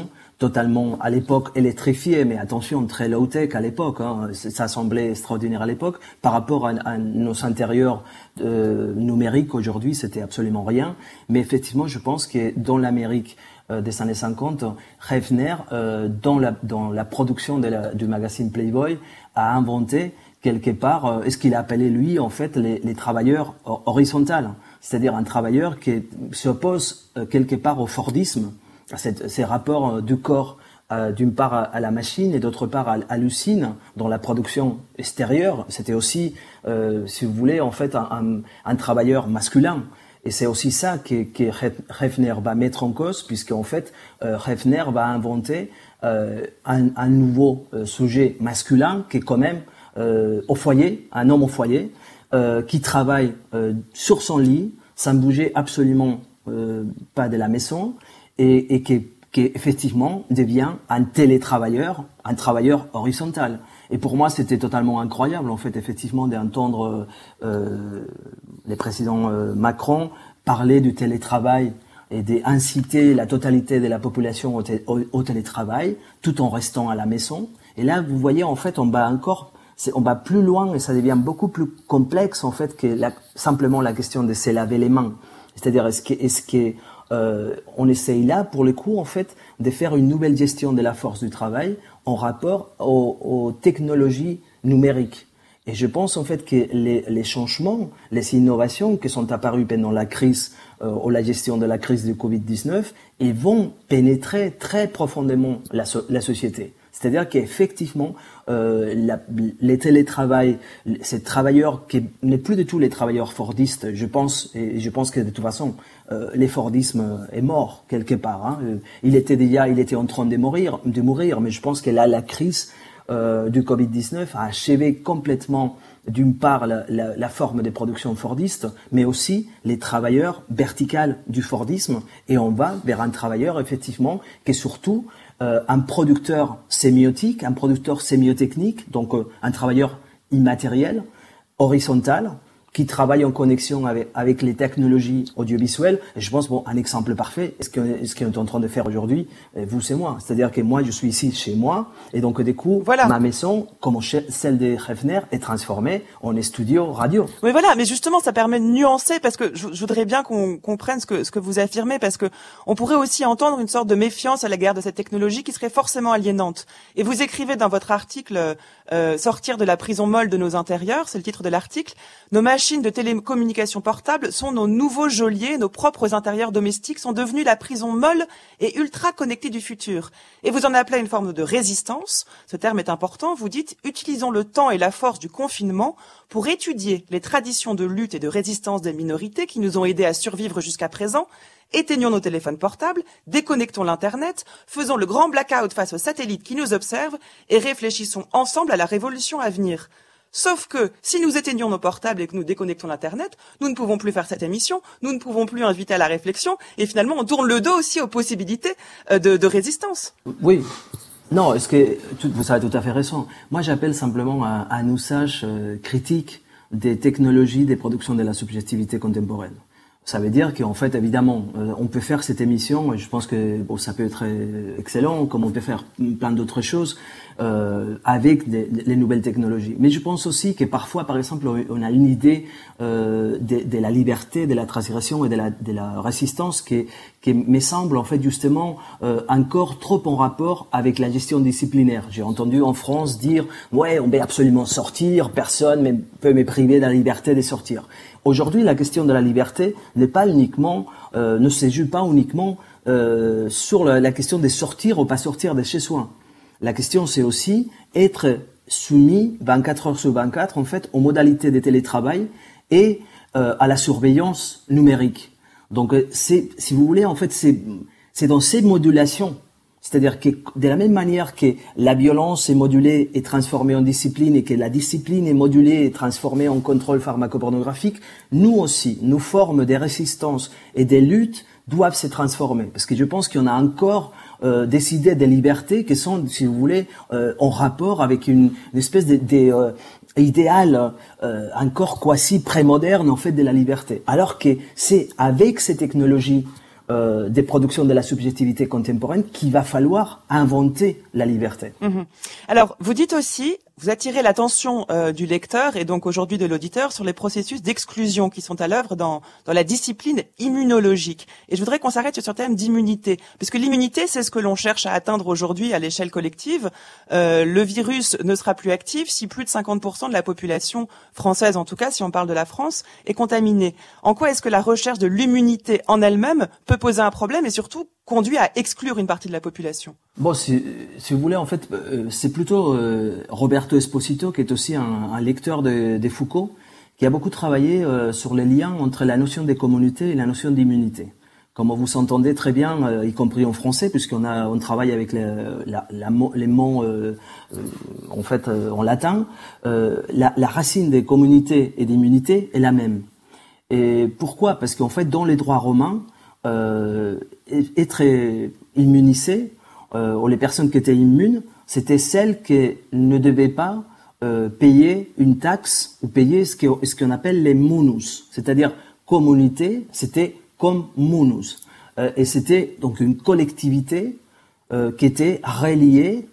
D: totalement à l'époque électrifié, mais attention, très low-tech à l'époque, hein, ça semblait extraordinaire à l'époque, par rapport à, à nos intérieurs euh, numériques aujourd'hui, c'était absolument rien, mais effectivement, je pense que dans l'Amérique euh, des années cinquante, Hefner, euh, dans, la, dans la production de la, du magazine Playboy, a inventé quelque part euh, ce qu'il a appelé, lui, en fait, les, les travailleurs horizontaux, c'est-à-dire un travailleur qui s'oppose euh, quelque part au Fordisme, Cette, ces rapports du corps euh, d'une part à, à la machine et d'autre part à, à l'usine dans la production extérieure. C'était aussi, euh, si vous voulez, en fait, un, un, un travailleur masculin. Et c'est aussi ça que, que Hefner va mettre en cause, puisqu'en fait, euh, Hefner va inventer euh, un, un nouveau euh, sujet masculin qui est quand même euh, au foyer, un homme au foyer, euh, qui travaille euh, sur son lit, sans bouger absolument euh, pas de la maison, et, et qui, qui effectivement devient un télétravailleur, un travailleur horizontal. Et pour moi, c'était totalement incroyable, en fait, effectivement, d'entendre euh, les présidents euh, Macron parler du télétravail et d'inciter la totalité de la population au, té- au, au télétravail, tout en restant à la maison. Et là, vous voyez, en fait, on va encore, c'est, on va plus loin et ça devient beaucoup plus complexe, en fait, que la, simplement la question de se laver les mains. C'est-à-dire, est-ce que, est-ce que Euh, on essaye là, pour le coup, en fait, de faire une nouvelle gestion de la force du travail en rapport aux, aux technologies numériques. Et je pense, en fait, que les, les changements, les innovations qui sont apparues pendant la crise, euh, ou la gestion de la crise du covid dix-neuf, ils vont pénétrer très profondément la, so- la société. C'est-à-dire qu'effectivement, euh, la, les télétravail, ces travailleurs qui n'est plus du tout les travailleurs fordistes, je pense, et je pense que de toute façon, euh, l'effordisme est mort quelque part. Hein. Il était déjà, il était en train de mourir, de mourir, mais je pense que là, la crise euh, du covid dix-neuf a achevé complètement, d'une part, la, la, la forme de production fordiste, mais aussi les travailleurs verticales du fordisme, et on va vers un travailleur effectivement qui est surtout Euh, un producteur sémiotique, un producteur sémiotechnique, donc euh, un travailleur immatériel, horizontal, qui travaille en connexion avec, avec les technologies audiovisuelles. Et je pense, bon, un exemple parfait, ce qu'on est, ce qu'on est en train de faire aujourd'hui, vous c'est moi. C'est-à-dire que moi, je suis ici chez moi, et donc du coup, voilà. Ma maison, comme celle de Hefner, est transformée en studio radio.
A: Oui, voilà, mais justement, ça permet de nuancer, parce que je, je voudrais bien qu'on comprenne ce que, ce que vous affirmez, parce que on pourrait aussi entendre une sorte de méfiance à l'égard de cette technologie qui serait forcément aliénante. Et vous écrivez dans votre article euh, « Sortir de la prison molle de nos intérieurs », c'est le titre de l'article, « Nos machines de télécommunication portable sont nos nouveaux geôliers, nos propres intérieurs domestiques sont devenus la prison molle et ultra connectée du futur. » Et vous en appelez une forme de résistance. Ce terme est important. Vous dites « Utilisons le temps et la force du confinement pour étudier les traditions de lutte et de résistance des minorités qui nous ont aidés à survivre jusqu'à présent. Éteignons nos téléphones portables, déconnectons l'Internet, faisons le grand blackout face aux satellites qui nous observent et réfléchissons ensemble à la révolution à venir. » Sauf que, si nous éteignons nos portables et que nous déconnectons l'Internet, nous ne pouvons plus faire cette émission, nous ne pouvons plus inviter à la réflexion, et finalement, on tourne le dos aussi aux possibilités de, de résistance.
D: Oui. Non, est-ce que, vous avez tout à fait raison. Moi, j'appelle simplement un, un usage euh, critique des technologies des productions de la subjectivité contemporaine. Ça veut dire qu'en fait, évidemment, euh, on peut faire cette émission, et je pense que bon, ça peut être excellent, comme on peut faire plein d'autres choses euh, avec des, les nouvelles technologies. Mais je pense aussi que parfois, par exemple, on a une idée euh, de, de la liberté, de la transgression et de la, de la résistance qui, qui me semble en fait justement euh, encore trop en rapport avec la gestion disciplinaire. J'ai entendu en France dire « ouais, on veut absolument sortir, personne ne peut me priver de la liberté de sortir ». Aujourd'hui, la question de la liberté n'est pas uniquement, euh, ne se joue pas uniquement euh, sur la, la question de sortir ou pas sortir de chez soi. La question, c'est aussi être soumis vingt-quatre heures sur vingt-quatre, en fait, aux modalités de télétravail et euh, à la surveillance numérique. Donc, c'est, si vous voulez, en fait, c'est, c'est dans ces modulations. C'est-à-dire que de la même manière que la violence est modulée et transformée en discipline et que la discipline est modulée et transformée en contrôle pharmacopornographique, nous aussi, nos formes de résistance et de lutte doivent se transformer. Parce que je pense qu'il y en a encore euh, des idées de liberté qui sont, si vous voulez, euh, en rapport avec une, une espèce de, de euh, idéal euh, encore quasi prémoderne en fait de la liberté. Alors que c'est avec ces technologies euh, des productions de la subjectivité contemporaine qu'il va falloir inventer la liberté.
A: Mmh. Alors, vous dites aussi, vous attirez l'attention euh, du lecteur et donc aujourd'hui de l'auditeur sur les processus d'exclusion qui sont à l'œuvre dans, dans la discipline immunologique. Et je voudrais qu'on s'arrête sur ce thème d'immunité, puisque l'immunité, c'est ce que l'on cherche à atteindre aujourd'hui à l'échelle collective. Euh, le virus ne sera plus actif si plus de cinquante pour cent de la population française, en tout cas, si on parle de la France, est contaminée. En quoi est-ce que la recherche de l'immunité en elle-même peut poser un problème et surtout conduit à exclure une partie de la population?
D: Bon, si, si vous voulez, en fait, euh, c'est plutôt euh, Roberto Esposito, qui est aussi un, un lecteur de, de Foucault, qui a beaucoup travaillé euh, sur les liens entre la notion des communautés et la notion d'immunité. Comme vous entendez très bien, euh, y compris en français, puisqu'on a on travaille avec les, la, la, les mots euh, euh, en fait euh, en latin, euh, la, la racine des communautés et d'immunité est la même. Et pourquoi? Parce qu'en fait, dans les droits romains, euh, être immunisé, euh, ou les personnes qui étaient immunes, c'était celles qui ne devaient pas euh, payer une taxe ou payer ce qu'on ce qu'on appelle les munus, c'est-à-dire communauté, c'était comme munus, euh, et c'était donc une collectivité euh, qui était reliée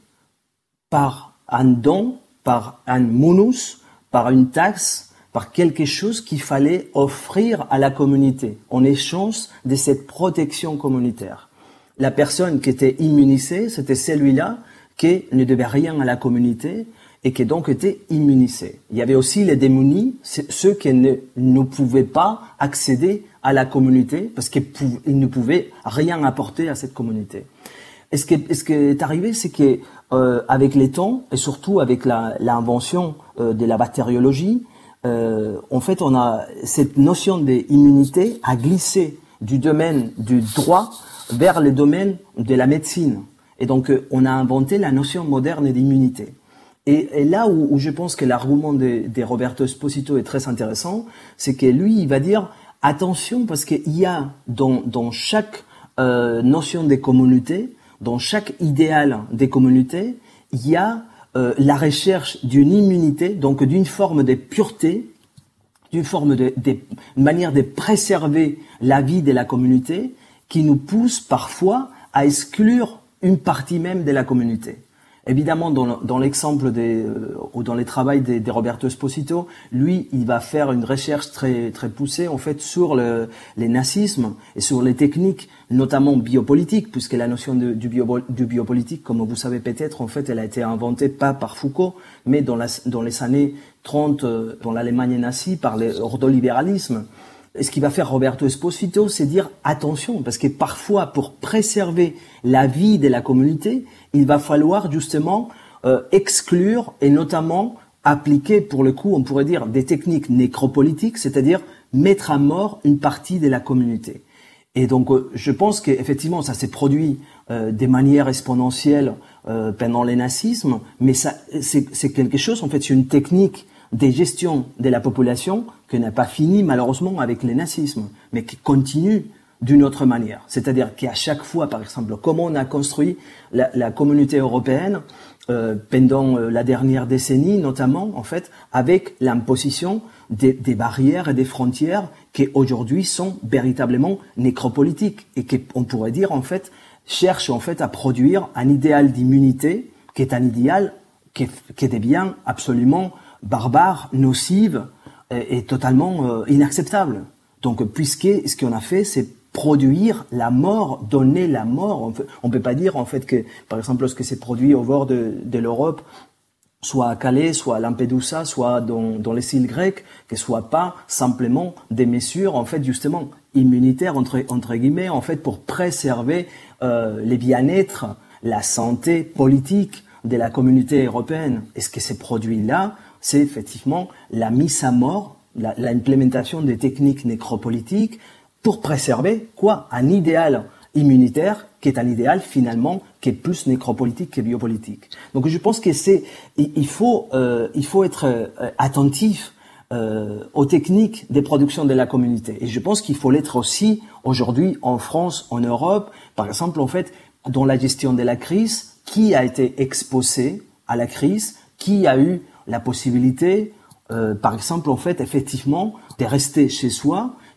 D: par un don, par un munus, par une taxe, par quelque chose qu'il fallait offrir à la communauté en échange de cette protection communautaire. La personne qui était immunisée, c'était celui-là qui ne devait rien à la communauté et qui donc était immunisé. Il y avait aussi les démunis, ceux qui ne, ne pouvaient pas accéder à la communauté parce qu'ils ne pouvaient rien apporter à cette communauté. Et ce qui est, ce qui est arrivé, c'est que euh, avec les temps et surtout avec la, l'invention euh, de la bactériologie, euh, en fait, on a cette notion d'immunité a glissé du domaine du droit vers le domaine de la médecine. Et donc, euh, on a inventé la notion moderne d'immunité. Et, et là où, où je pense que l'argument de, de Roberto Esposito est très intéressant, c'est que lui, il va dire attention parce qu'il y a dans, dans chaque euh, notion des communautés, dans chaque idéal des communautés, il y a euh, la recherche d'une immunité, donc d'une forme de pureté, d'une forme de, de une manière de préserver la vie de la communauté, qui nous pousse parfois à exclure une partie même de la communauté. Évidemment, dans, dans l'exemple des, euh, ou dans les travaux de, de Roberto Esposito, lui, il va faire une recherche très très poussée en fait sur le, les nazismes et sur les techniques, notamment biopolitiques, puisque la notion de, du, bio, du biopolitique, comme vous savez peut-être, en fait, elle a été inventée pas par Foucault, mais dans, la, dans les années trente, euh, dans l'Allemagne nazie, par l'ordolibéralisme. Et ce qu'il va faire Roberto Esposito, c'est dire attention, parce que parfois, pour préserver la vie de la communauté, il va falloir justement euh, exclure et notamment appliquer, pour le coup, on pourrait dire, des techniques nécropolitiques, c'est-à-dire mettre à mort une partie de la communauté. Et donc, euh, je pense qu'effectivement, ça s'est produit euh, de manière exponentielle euh, pendant le nazisme, mais ça, c'est, c'est quelque chose, en fait, c'est une technique des gestions de la population qui n'a pas fini malheureusement avec le nazisme, mais qui continue d'une autre manière. C'est-à-dire qu'à chaque fois, par exemple, comment on a construit la, la communauté européenne euh, pendant euh, la dernière décennie, notamment, en fait, avec l'imposition des, des barrières et des frontières qui aujourd'hui sont véritablement nécropolitiques et qui, on pourrait dire, en fait, cherchent en fait à produire un idéal d'immunité qui est un idéal qui, qui devient absolument barbare, nocive et, et totalement euh, inacceptable. Donc, puisque ce qu'on a fait, c'est produire la mort, donner la mort. On peut, on peut pas dire en fait que, par exemple, lorsque c'est produit au bord de, de l'Europe, soit à Calais, soit à Lampedusa, soit dans, dans les îles grecques, que ce soit pas simplement des mesures en fait justement immunitaires entre entre guillemets en fait pour préserver euh, les bien-être, la santé politique de la communauté européenne. Et ce que c'est produit là, c'est effectivement la mise à mort, la, l'implémentation des techniques nécropolitiques pour préserver quoi? Un idéal immunitaire qui est un idéal finalement qui est plus nécropolitique que biopolitique. Donc je pense que c'est il faut euh, il faut être euh, attentif euh, aux techniques de production de la communauté. Et je pense qu'il faut l'être aussi aujourd'hui en France, en Europe, par exemple en fait dans la gestion de la crise, qui a été exposé à la crise, qui a eu la possibilité, euh, par exemple, en fait, effectivement, de rester chez soi,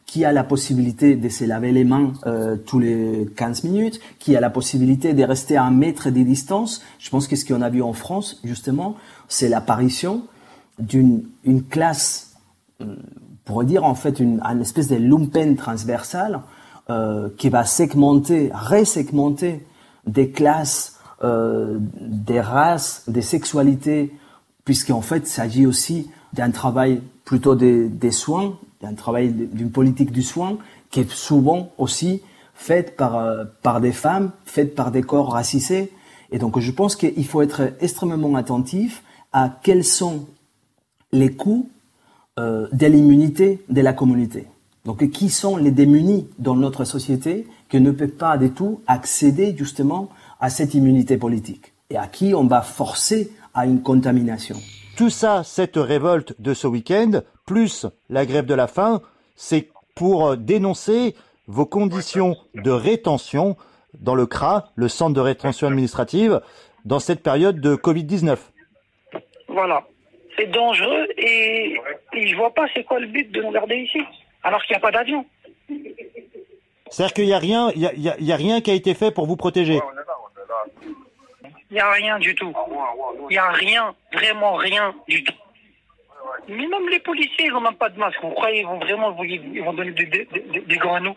D: qui a la possibilité de se laver les mains euh, tous les quinze minutes, qui a la possibilité de rester à un mètre de distance. Je pense que ce qu'on a vu en France, justement, c'est l'apparition d'une une classe, on pourrait dire en fait une, une espèce de lumpen transversale euh, qui va segmenter, resegmenter des classes, euh, des races, des sexualités, puisqu'en fait, il s'agit aussi d'un travail plutôt des, des soins, d'un travail d'une politique du soin qui est souvent aussi faite par euh, par des femmes, faite par des corps racisés. Et donc, je pense qu'il faut être extrêmement attentif à quels sont les coûts euh, de l'immunité de la communauté. Donc, qui sont les démunis dans notre société qui ne peuvent pas du tout accéder justement à cette immunité politique et à qui on va forcer à une contamination.
F: Tout ça, cette révolte de ce week-end, plus la grève de la faim, c'est pour dénoncer vos conditions de rétention dans le C R A, le centre de rétention administrative, dans cette période de covid dix-neuf.
G: Voilà. C'est dangereux et, et je vois pas c'est quoi le but de nous garder ici, alors qu'il n'y a pas d'avion.
F: C'est-à-dire qu'il n'y a rien, il y a, il y a, il y a rien qui a été fait pour vous protéger.
G: Il n'y a rien du tout. Il n'y a rien, vraiment rien du tout. Mais même les policiers, ils n'ont même pas de masque. Vous croyez, ils vont vraiment ils vont donner des, des, des, des gants à nous?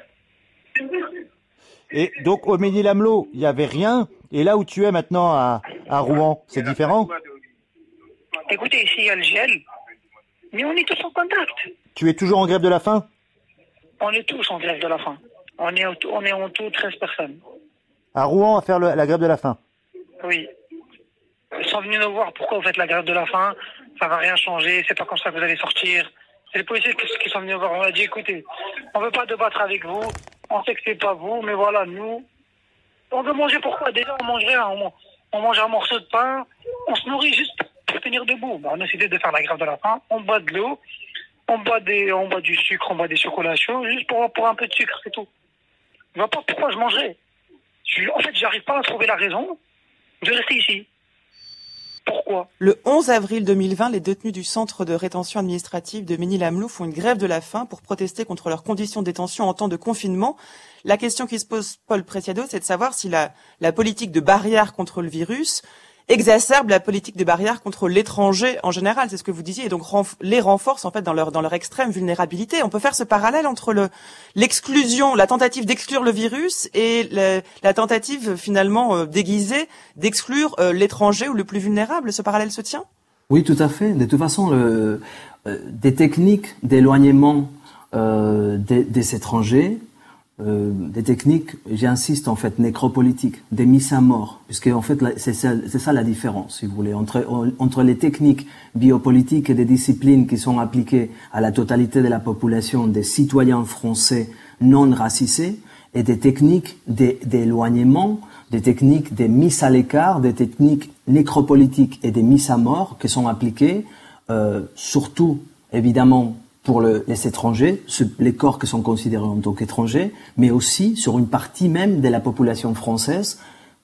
F: Et donc, au Mesnil-Amelot, il n'y avait rien. Et là où tu es maintenant à, à Rouen, c'est différent?
G: Écoutez, ici, il y a le gel. Mais on est tous en contact.
F: Tu es toujours en grève de la faim?
G: On est tous en grève de la faim. On est, on est en tout treize personnes.
F: À Rouen, à faire le, la grève de la faim?
G: Oui. Ils sont venus nous voir pourquoi vous faites la grève de la faim. Ça va rien changer. C'est pas comme ça que vous allez sortir. C'est les policiers qui, qui sont venus nous voir. On a dit, écoutez, on veut pas débattre avec vous. On sait que c'est pas vous, mais voilà, nous, on veut manger pourquoi? Déjà, on mange rien. On, on mange un morceau de pain. On se nourrit juste pour tenir debout. Ben, on a décidé de faire la grève de la faim. On boit de l'eau. On boit des, on boit du sucre. On boit des chocolats chauds. Juste pour, pour un peu de sucre, c'est tout. Je vois pas pourquoi je mangerais. Je, en fait, j'arrive pas à trouver la raison de rester ici. Pourquoi?
A: Le onze avril deux mille vingt, les détenus du centre de rétention administrative de Mesnil-Amelot font une grève de la faim pour protester contre leurs conditions de détention en temps de confinement. La question qui se pose, Paul Preciado, c'est de savoir si la, la politique de barrière contre le virus exacerbe la politique de barrière contre l'étranger en général. C'est ce que vous disiez, et donc renf- les renforce en fait dans leur dans leur extrême vulnérabilité. On peut faire ce parallèle entre le l'exclusion, la tentative d'exclure le virus et le, la tentative finalement euh, déguisée d'exclure euh, l'étranger ou le plus vulnérable. Ce parallèle se tient?
D: Oui, tout à fait. De toute façon, le, euh, des techniques d'éloignement euh, des, des étrangers, Euh, des techniques, j'insiste en fait, nécropolitiques, des mises à mort, puisque en fait c'est ça, c'est ça la différence, si vous voulez, entre entre les techniques biopolitiques et des disciplines qui sont appliquées à la totalité de la population des citoyens français non racisés et des techniques d'éloignement, des techniques de mise à l'écart, des techniques nécropolitiques et des mises à mort qui sont appliquées euh, surtout évidemment pour le, les étrangers, les corps qui sont considérés en tant qu'étrangers, mais aussi sur une partie même de la population française,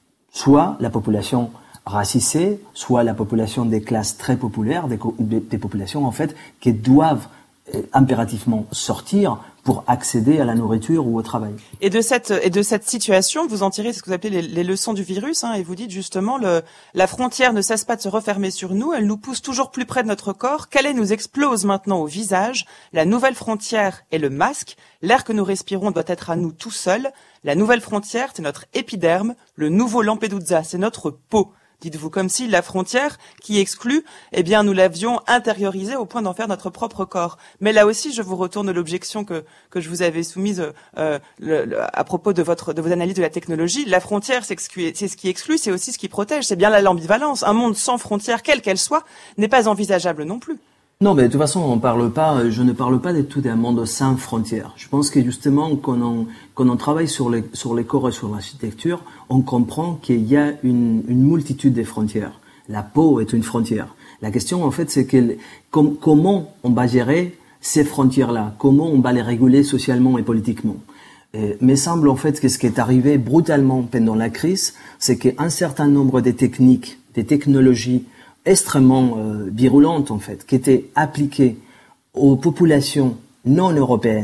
D: soit la population racisée, soit la population des classes très populaires, des, des, des populations en fait qui doivent euh, impérativement sortir pour accéder à la nourriture ou au travail.
A: Et de cette et de cette situation, vous en tirez ce que vous appelez les, les leçons du virus, hein, et vous dites justement le la frontière ne cesse pas de se refermer sur nous, elle nous pousse toujours plus près de notre corps. Calais nous explose maintenant au visage. La nouvelle frontière est le masque. L'air que nous respirons doit être à nous tout seul. La nouvelle frontière, c'est notre épiderme. Le nouveau Lampedusa, c'est notre peau. Dites-vous, comme si la frontière qui exclut, eh bien, nous l'avions intériorisée au point d'en faire notre propre corps. Mais là aussi, je vous retourne l'objection que que je vous avais soumise euh, le, le, à propos de votre de vos analyses de la technologie. La frontière, c'est, exclu, c'est ce qui exclut, c'est aussi ce qui protège. C'est bien là l'ambivalence. Un monde sans frontières, quelle qu'elle soit, n'est pas envisageable non plus.
D: Non, mais de toute façon, on parle pas, je ne parle pas du tout d'un monde sans frontières. Je pense que justement, quand on, quand on travaille sur les, sur les corps et sur l'architecture, on comprend qu'il y a une, une multitude de frontières. La peau est une frontière. La question, en fait, c'est que, com, comment on va gérer ces frontières-là? Comment on va les réguler socialement et politiquement? Et, mais semble, en fait, que ce qui est arrivé brutalement pendant la crise, c'est qu'un certain nombre de techniques, des technologies, extrêmement euh, virulente en fait, qui était appliquée aux populations non européennes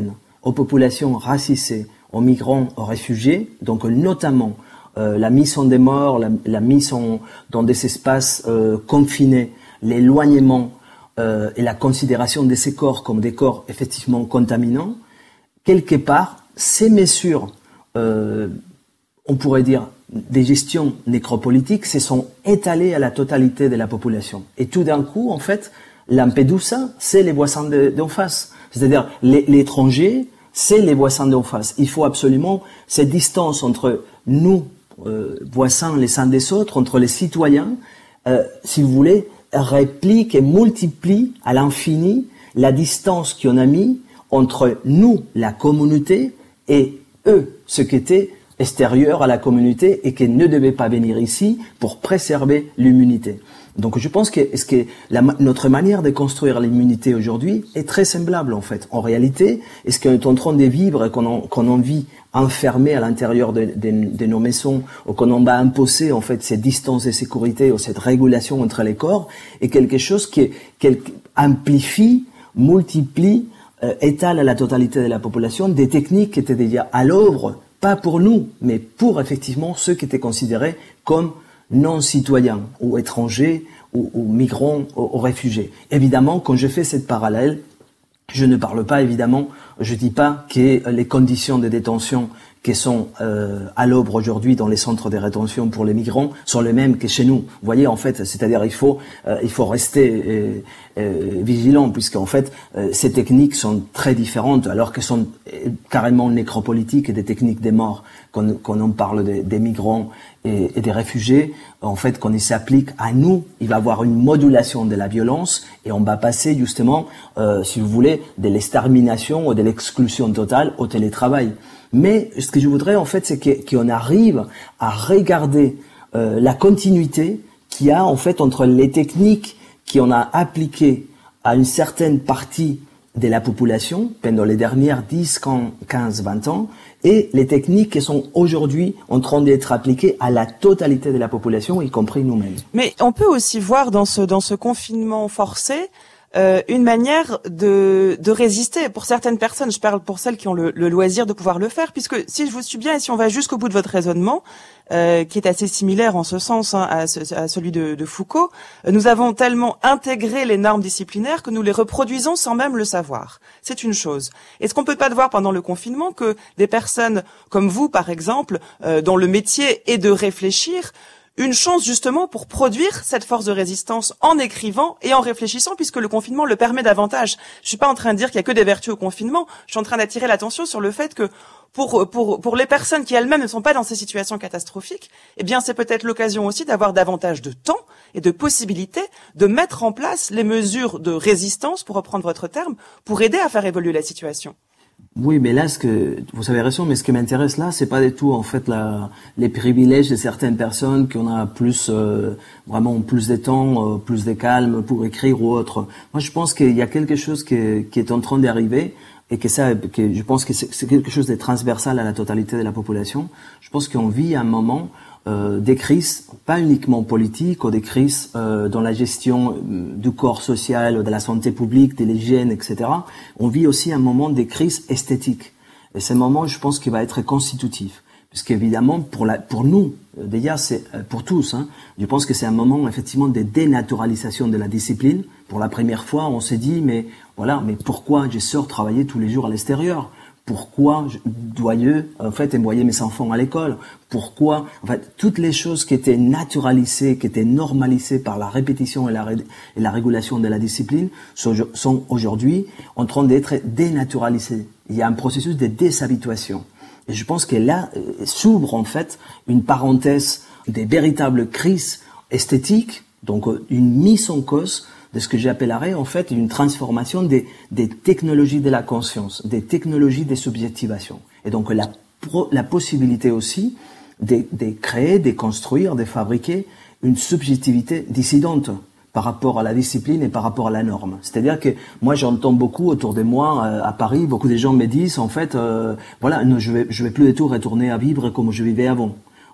D: aux populations racisées, aux migrants, aux réfugiés, donc notamment euh, la mise en demeure, la, la mise en, dans des espaces euh, confinés, l'éloignement euh, et la considération de ces corps comme des corps effectivement contaminants, quelque part, ces mesures, euh, on pourrait dire, des gestions nécropolitiques se sont étalées à la totalité de la population. Et tout d'un coup, en fait, Lampedusa, c'est les voisins d'en face. C'est-à-dire, l'étranger, c'est les voisins d'en face. Il faut absolument cette distance entre nous, euh, voisins les uns des autres, entre les citoyens, euh, si vous voulez, réplique et multiplie à l'infini la distance qu'on a mis entre nous, la communauté, et eux, ce qui était extérieur à la communauté et qui ne devaient pas venir ici pour préserver l'immunité. Donc je pense que, est-ce que la, notre manière de construire l'immunité aujourd'hui est très semblable en fait. En réalité, est-ce qu'on est en train de vivre et qu'on en, qu'on en vit enfermé à l'intérieur de, de, de nos maisons, ou qu'on en va imposer en fait cette distance de sécurité ou cette régulation entre les corps, est quelque chose qui, qui amplifie, multiplie, euh, étale à la totalité de la population des techniques qui étaient déjà à l'œuvre, pas pour nous, mais pour effectivement ceux qui étaient considérés comme non-citoyens ou étrangers ou, ou migrants ou, ou réfugiés. Évidemment, quand je fais cette parallèle, je ne parle pas évidemment, je dis pas que les conditions de détention qui sont euh, à l'œuvre aujourd'hui dans les centres de rétention pour les migrants sont les mêmes que chez nous. Vous voyez, en fait, c'est-à-dire il faut euh, il faut rester euh, euh, vigilant puisqu'en fait euh, ces techniques sont très différentes alors qu'elles sont euh, carrément nécropolitiques et des techniques des morts quand, quand on parle des, des migrants et, et des réfugiés. En fait, quand ils s'appliquent à nous, il va y avoir une modulation de la violence et on va passer justement, euh, si vous voulez, de l'extermination ou de l'exclusion totale au télétravail. Mais ce que je voudrais en fait, c'est qu'on arrive à regarder euh, la continuité qu'il y a en fait entre les techniques qu'on a appliquées à une certaine partie de la population pendant les dernières dix, quinze, vingt ans et les techniques qui sont aujourd'hui en train d'être appliquées à la totalité de la population, y compris nous-mêmes.
A: Mais on peut aussi voir dans ce dans ce confinement forcé Euh, une manière de, de résister pour certaines personnes. Je parle pour celles qui ont le, le loisir de pouvoir le faire, puisque si je vous suis bien et si on va jusqu'au bout de votre raisonnement, euh, qui est assez similaire en ce sens hein, à, ce, à celui de, de Foucault, euh, nous avons tellement intégré les normes disciplinaires que nous les reproduisons sans même le savoir. C'est une chose. Est-ce qu'on peut pas voir pendant le confinement que des personnes comme vous, par exemple, euh, dont le métier est de réfléchir, une chance justement pour produire cette force de résistance en écrivant et en réfléchissant, puisque le confinement le permet davantage. Je suis pas en train de dire qu'il y a que des vertus au confinement. Je suis en train d'attirer l'attention sur le fait que pour pour pour les personnes qui elles-mêmes ne sont pas dans ces situations catastrophiques, eh bien c'est peut-être l'occasion aussi d'avoir davantage de temps et de possibilités de mettre en place les mesures de résistance, pour reprendre votre terme, pour aider à faire évoluer la situation.
D: Oui, mais là, ce que vous avez raison, mais ce qui m'intéresse là, c'est pas du tout en fait la, les privilèges de certaines personnes qui ont a plus euh, vraiment plus de temps, euh, plus de calme pour écrire ou autre. Moi, je pense qu'il y a quelque chose qui est, qui est en train d'arriver et que ça, que je pense que c'est, c'est quelque chose de transversal à la totalité de la population. Je pense qu'on vit un moment euh, des crises, pas uniquement politiques, ou des crises euh, dans la gestion du corps social, de la santé publique, de l'hygiène, et cetera. On vit aussi un moment des crises esthétiques. Et ce moment, je pense qu'il va être constitutif. Parce qu'évidemment, pour, la, pour nous, déjà, c'est pour tous, hein, je pense que c'est un moment effectivement de dénaturalisation de la discipline. Pour la première fois, on s'est dit, mais voilà, mais pourquoi je sors travailler tous les jours à l'extérieur ? Pourquoi je dois-je, en fait, envoyer mes enfants à l'école? Pourquoi, en fait, toutes les choses qui étaient naturalisées, qui étaient normalisées par la répétition et la, ré, et la régulation de la discipline sont, sont aujourd'hui en train d'être dénaturalisées. Il y a un processus de déshabituation. Et je pense que là euh, s'ouvre en fait une parenthèse des véritables crises esthétiques, donc euh, une mise en cause de ce que j'appellerais en fait une transformation des, des technologies de la conscience, des technologies de subjectivation. Et donc la, pro, la possibilité aussi de, de créer, de construire, de fabriquer une subjectivité dissidente par rapport à la discipline et par rapport à la norme. C'est-à-dire que moi j'entends beaucoup autour de moi euh, à Paris, beaucoup de gens me disent en fait, euh, voilà, non, je vais, je vais plus du tout retourner à vivre comme je vivais avant.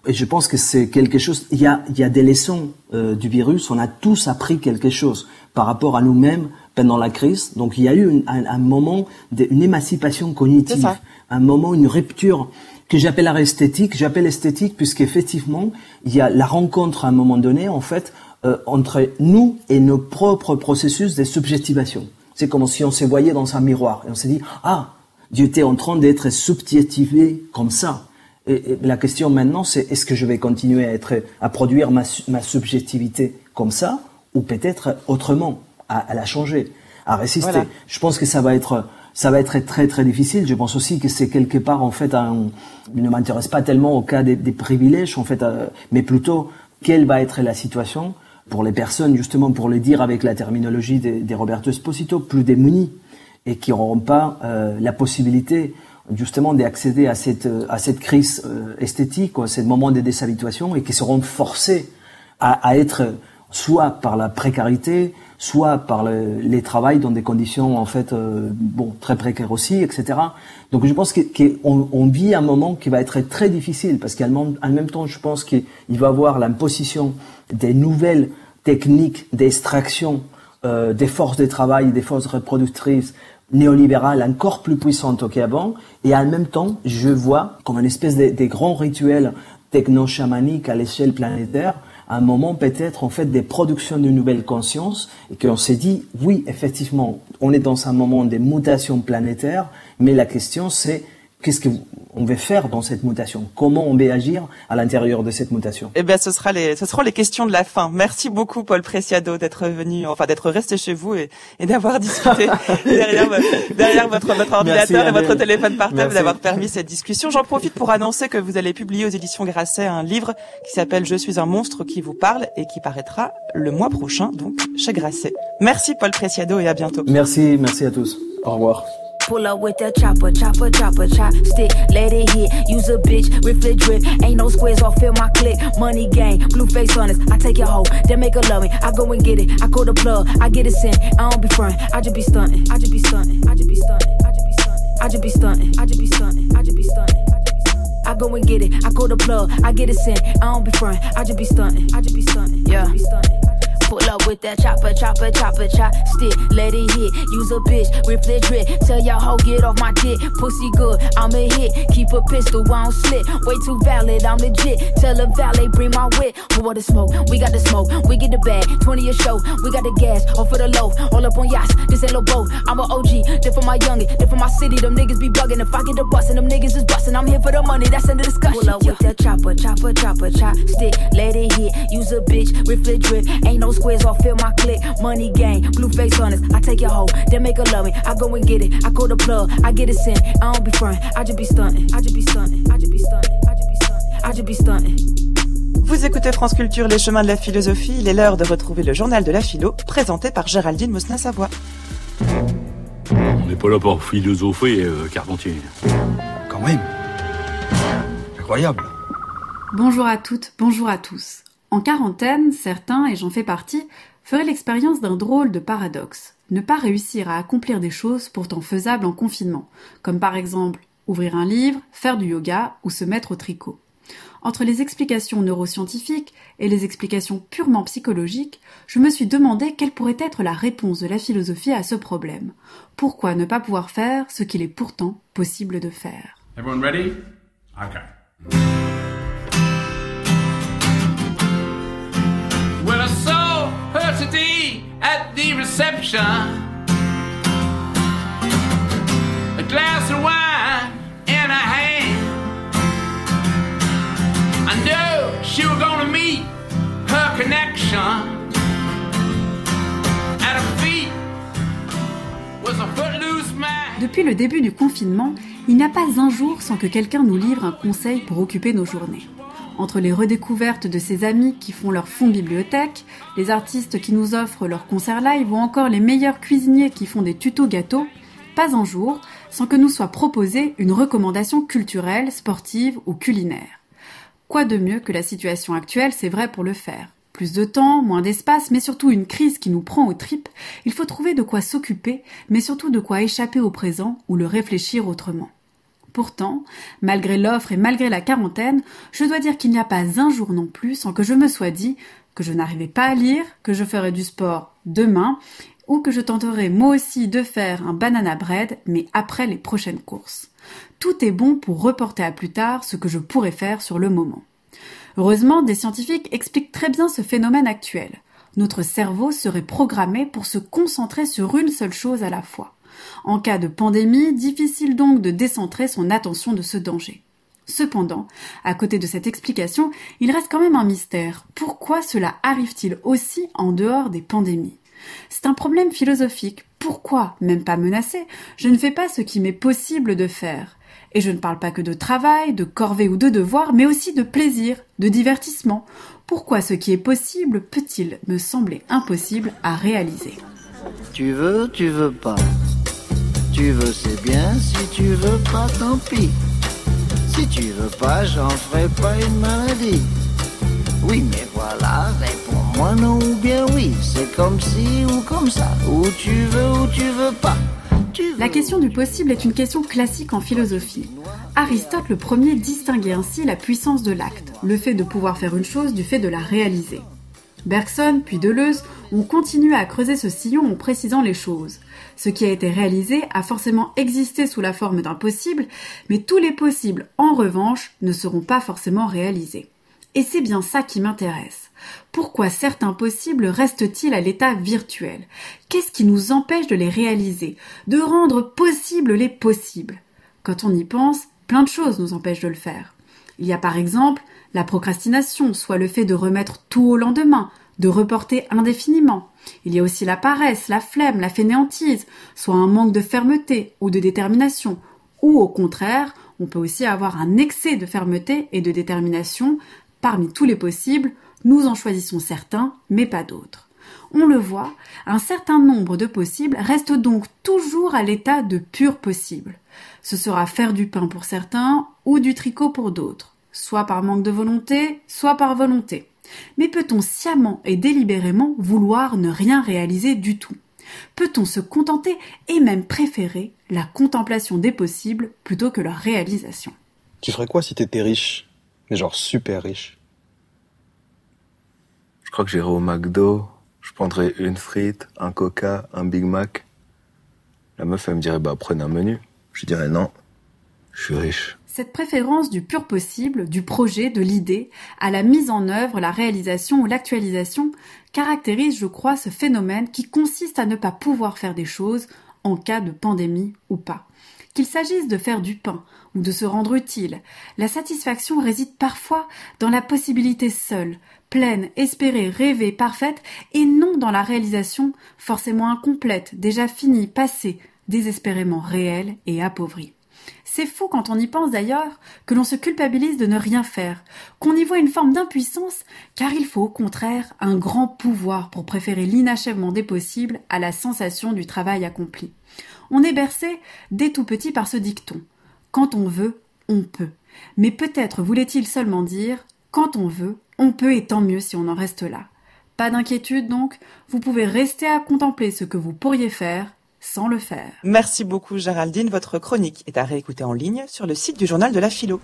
D: Et je pense que c'est quelque chose, il y a, il y a des leçons euh, du virus, on a tous appris quelque chose par rapport à nous-mêmes pendant la crise. Donc il y a eu une, un, un moment d'une émancipation cognitive, un moment, une rupture que j'appelle esthétique. J'appelle esthétique puisqu'effectivement, il y a la rencontre à un moment donné, en fait, euh, entre nous et nos propres processus de subjectivation. C'est comme si on se voyait dans un miroir et on s'est dit « Ah, Dieu était en train d'être subjectivé comme ça ». Et, et la question maintenant, c'est est-ce que je vais continuer à être, à produire ma, ma subjectivité comme ça, ou peut-être autrement, à, à la changer, à résister. Voilà. Je pense que ça va être, ça va être très très difficile. Je pense aussi que c'est quelque part en fait, un, ne m'intéresse pas tellement au cas des, des privilèges en fait, euh, mais plutôt quelle va être la situation pour les personnes justement, pour le dire avec la terminologie de, de Roberto Esposito, plus démunies et qui n'auront pas euh, la possibilité justement d'accéder à cette à cette crise euh, esthétique, à ce moment de déshabituation, et qui seront forcés à, à être soit par la précarité, soit par le, les travails dans des conditions en fait euh, bon très précaires aussi, et cetera. Donc je pense qu'on on vit un moment qui va être très difficile parce qu'en même temps je pense qu'il va y avoir l'imposition des nouvelles techniques d'extraction euh, des forces de travail, des forces reproductrices néolibérale encore plus puissante qu'avant, et en même temps, je vois comme une espèce de, de grands rituels techno-chamaniques à l'échelle planétaire, un moment peut-être en fait des productions de nouvelles consciences, et qu'on s'est dit, oui, effectivement, on est dans un moment de mutation planétaire, mais la question c'est, qu'est-ce qu'on veut faire dans cette mutation? Comment on va agir à l'intérieur de cette mutation?
A: Eh bien, ce sera les, ce seront les questions de la fin. Merci beaucoup, Paul Preciado, d'être venu, enfin, d'être resté chez vous et, et d'avoir discuté derrière, derrière votre, votre ordinateur Merci, et votre téléphone portable, d'avoir permis cette discussion. J'en profite pour annoncer que vous allez publier aux éditions Grasset un livre qui s'appelle Je suis un monstre qui vous parle et qui paraîtra le mois prochain, donc, chez Grasset. Merci, Paul Preciado, et à bientôt.
D: Merci, merci à tous. Au revoir.
H: Pull up with that chopper, chopper, chopper, chop stick, let it hit, use a bitch, riffle drip, ain't no squares off, fill my clip, money gang, blue face honest, I take your hoe, then make her love me, I go and get it, I call the plug, I get it sent, I don't be front, I just be stunting, I just be stunting, I just be stunting, I just be stunting, I just be stunting, I just be stunting, I just be stunting, I go and get it, I call the plug, I get it sent, I don't be front, I just be stunting, I just be stunting, yeah. Pull up with that chopper, chopper, chopper, chop stick, let it hit, use a bitch, rip the drip, tell y'all hoe get off my dick, pussy good, I'm a hit, keep a pistol, I don't slit, way too valid, I'm legit, tell a valet, bring my wit, who want the smoke, we got the smoke, we get the bag, twenty a show, we got the gas, off for the low, all up on yachts, this ain't no boat, I'm a O G, different my youngin', different my city, them niggas be bugging, if I get the bustin', them niggas is bustin', I'm here for the money, that's in the discussion. Pull up with that chopper, chopper, chopper, chop stick, let it hit, use a bitch, rip the drip, ain't no squares off, fill my clip, money gang, blue face honest, I take your hoe, then make her love me, I go and get it, I call the plug, I get it sent, I don't be front, I just be stunting, I just be stunting, I just be stunting, I just be stunting, I just be stunting.
A: Vous écoutez France Culture, les chemins de la philosophie, il est l'heure de retrouver le journal de la philo, présenté par Géraldine Mosna-Savoie.
I: On n'est pas là pour philosopher, euh, Carpentier.
J: Quand même. Incroyable.
K: Bonjour à toutes, bonjour à tous. En quarantaine, certains, et j'en fais partie, feraient l'expérience d'un drôle de paradoxe. Ne pas réussir à accomplir des choses pourtant faisables en confinement, comme par exemple ouvrir un livre, faire du yoga ou se mettre au tricot. Entre les explications neuroscientifiques et les explications purement psychologiques, je me suis demandé quelle pourrait être la réponse de la philosophie à ce problème. Pourquoi ne pas pouvoir faire ce qu'il est pourtant possible de faire?
L: Everyone ready? Okay. Well, I saw her today at the reception. A glass of wine in her hand. I knew she was gonna meet her connection. At her feet was a footloose man.
K: Depuis le début du confinement, il n'y a pas un jour sans que quelqu'un nous livre un conseil pour occuper nos journées. Entre les redécouvertes de ses amis qui font leur fonds bibliothèque, les artistes qui nous offrent leurs concerts live ou encore les meilleurs cuisiniers qui font des tutos gâteaux, pas un jour sans que nous soit proposée une recommandation culturelle, sportive ou culinaire. Quoi de mieux que la situation actuelle, c'est vrai pour le faire. Plus de temps, moins d'espace, mais surtout une crise qui nous prend aux tripes, il faut trouver de quoi s'occuper, mais surtout de quoi échapper au présent ou le réfléchir autrement. Pourtant, malgré l'offre et malgré la quarantaine, je dois dire qu'il n'y a pas un jour non plus sans que je me sois dit que je n'arrivais pas à lire, que je ferais du sport demain, ou que je tenterai moi aussi de faire un banana bread, mais après les prochaines courses. Tout est bon pour reporter à plus tard ce que je pourrais faire sur le moment. Heureusement, des scientifiques expliquent très bien ce phénomène actuel. Notre cerveau serait programmé pour se concentrer sur une seule chose à la fois. En cas de pandémie, difficile donc de décentrer son attention de ce danger. Cependant, à côté de cette explication, il reste quand même un mystère. Pourquoi cela arrive-t-il aussi en dehors des pandémies ? C'est un problème philosophique. Pourquoi, même pas menacé, je ne fais pas ce qui m'est possible de faire ? Et je ne parle pas que de travail, de corvée ou de devoir, mais aussi de plaisir, de divertissement. Pourquoi ce qui est possible peut-il me sembler impossible à réaliser ?
J: Tu veux, tu veux pas. Tu veux, c'est bien. Si tu veux pas, tant pis. Si tu veux pas, j'en ferai pas une maladie. Oui, mais voilà, réponds-moi non ou bien oui. C'est comme si ou comme ça. Ou tu veux ou tu veux pas.
K: La question du possible est une question classique en philosophie. Aristote le premier distinguait ainsi la puissance de l'acte, le fait de pouvoir faire une chose du fait de la réaliser. Bergson, puis Deleuze, ont continué à creuser ce sillon en précisant les choses. Ce qui a été réalisé a forcément existé sous la forme d'un possible, mais tous les possibles, en revanche, ne seront pas forcément réalisés. Et c'est bien ça qui m'intéresse. Pourquoi certains possibles restent-ils à l'état virtuel ? Qu'est-ce qui nous empêche de les réaliser, de rendre possibles les possibles ? Quand on y pense, plein de choses nous empêchent de le faire. Il y a par exemple la procrastination, soit le fait de remettre tout au lendemain, de reporter indéfiniment. Il y a aussi la paresse, la flemme, la fainéantise, soit un manque de fermeté ou de détermination. Ou au contraire, on peut aussi avoir un excès de fermeté et de détermination. Parmi tous les possibles, nous en choisissons certains, mais pas d'autres. On le voit, un certain nombre de possibles restent donc toujours à l'état de pur possible. Ce sera faire du pain pour certains ou du tricot pour d'autres, soit par manque de volonté, soit par volonté. Mais peut-on sciemment et délibérément vouloir ne rien réaliser du tout ? Peut-on se contenter et même préférer la contemplation des possibles plutôt que leur réalisation ?
M: Tu ferais quoi si t'étais riche ? Mais genre super riche.
N: Je crois que j'irai au McDo, je prendrais une frite, un Coca, un Big Mac. La meuf, elle me dirait, bah prenez un menu. Je dirais non, je suis riche.
K: Cette préférence du pur possible, du projet, de l'idée, à la mise en œuvre, la réalisation ou l'actualisation, caractérise, je crois, ce phénomène qui consiste à ne pas pouvoir faire des choses en cas de pandémie ou pas. Qu'il s'agisse de faire du pain ou de se rendre utile, la satisfaction réside parfois dans la possibilité seule, pleine, espérée, rêvée, parfaite, et non dans la réalisation forcément incomplète, déjà finie, passée, désespérément réelle et appauvrie. C'est fou quand on y pense d'ailleurs que l'on se culpabilise de ne rien faire, qu'on y voit une forme d'impuissance, car il faut au contraire un grand pouvoir pour préférer l'inachèvement des possibles à la sensation du travail accompli. On est bercé dès tout petit par ce dicton. Quand on veut, on peut. Mais peut-être voulait-il seulement dire quand on veut, on peut et tant mieux si on en reste là. Pas d'inquiétude donc, vous pouvez rester à contempler ce que vous pourriez faire sans le faire.
A: Merci beaucoup Géraldine, votre chronique est à réécouter en ligne sur le site du journal de la philo.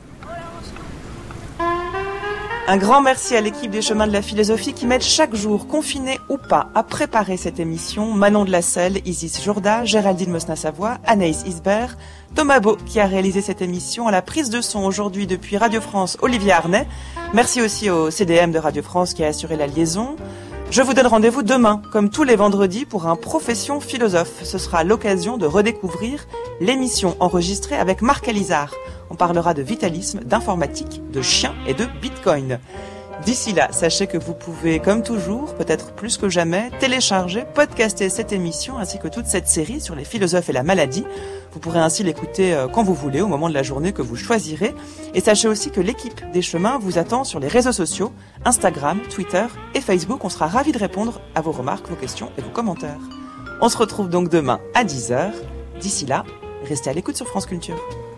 A: Un grand merci à l'équipe des Chemins de la Philosophie qui m'aide chaque jour, confinés ou pas, à préparer cette émission. Manon de la Selle, Isis Jourda, Géraldine Mosna-Savoie, Anaïs Isbert, Thomas Beau qui a réalisé cette émission, à la prise de son aujourd'hui depuis Radio France, Olivier Arnay. Merci aussi au C D M de Radio France qui a assuré la liaison. Je vous donne rendez-vous demain, comme tous les vendredis, pour un Profession Philosophe. Ce sera l'occasion de redécouvrir l'émission enregistrée avec Marc Alizard. On parlera de vitalisme, d'informatique, de chiens et de bitcoin. D'ici là, sachez que vous pouvez, comme toujours, peut-être plus que jamais, télécharger, podcaster cette émission ainsi que toute cette série sur les philosophes et la maladie. Vous pourrez ainsi l'écouter quand vous voulez, au moment de la journée que vous choisirez. Et sachez aussi que l'équipe des Chemins vous attend sur les réseaux sociaux, Instagram, Twitter et Facebook. On sera ravis de répondre à vos remarques, vos questions et vos commentaires. On se retrouve donc demain à dix heures. D'ici là, restez à l'écoute sur France Culture.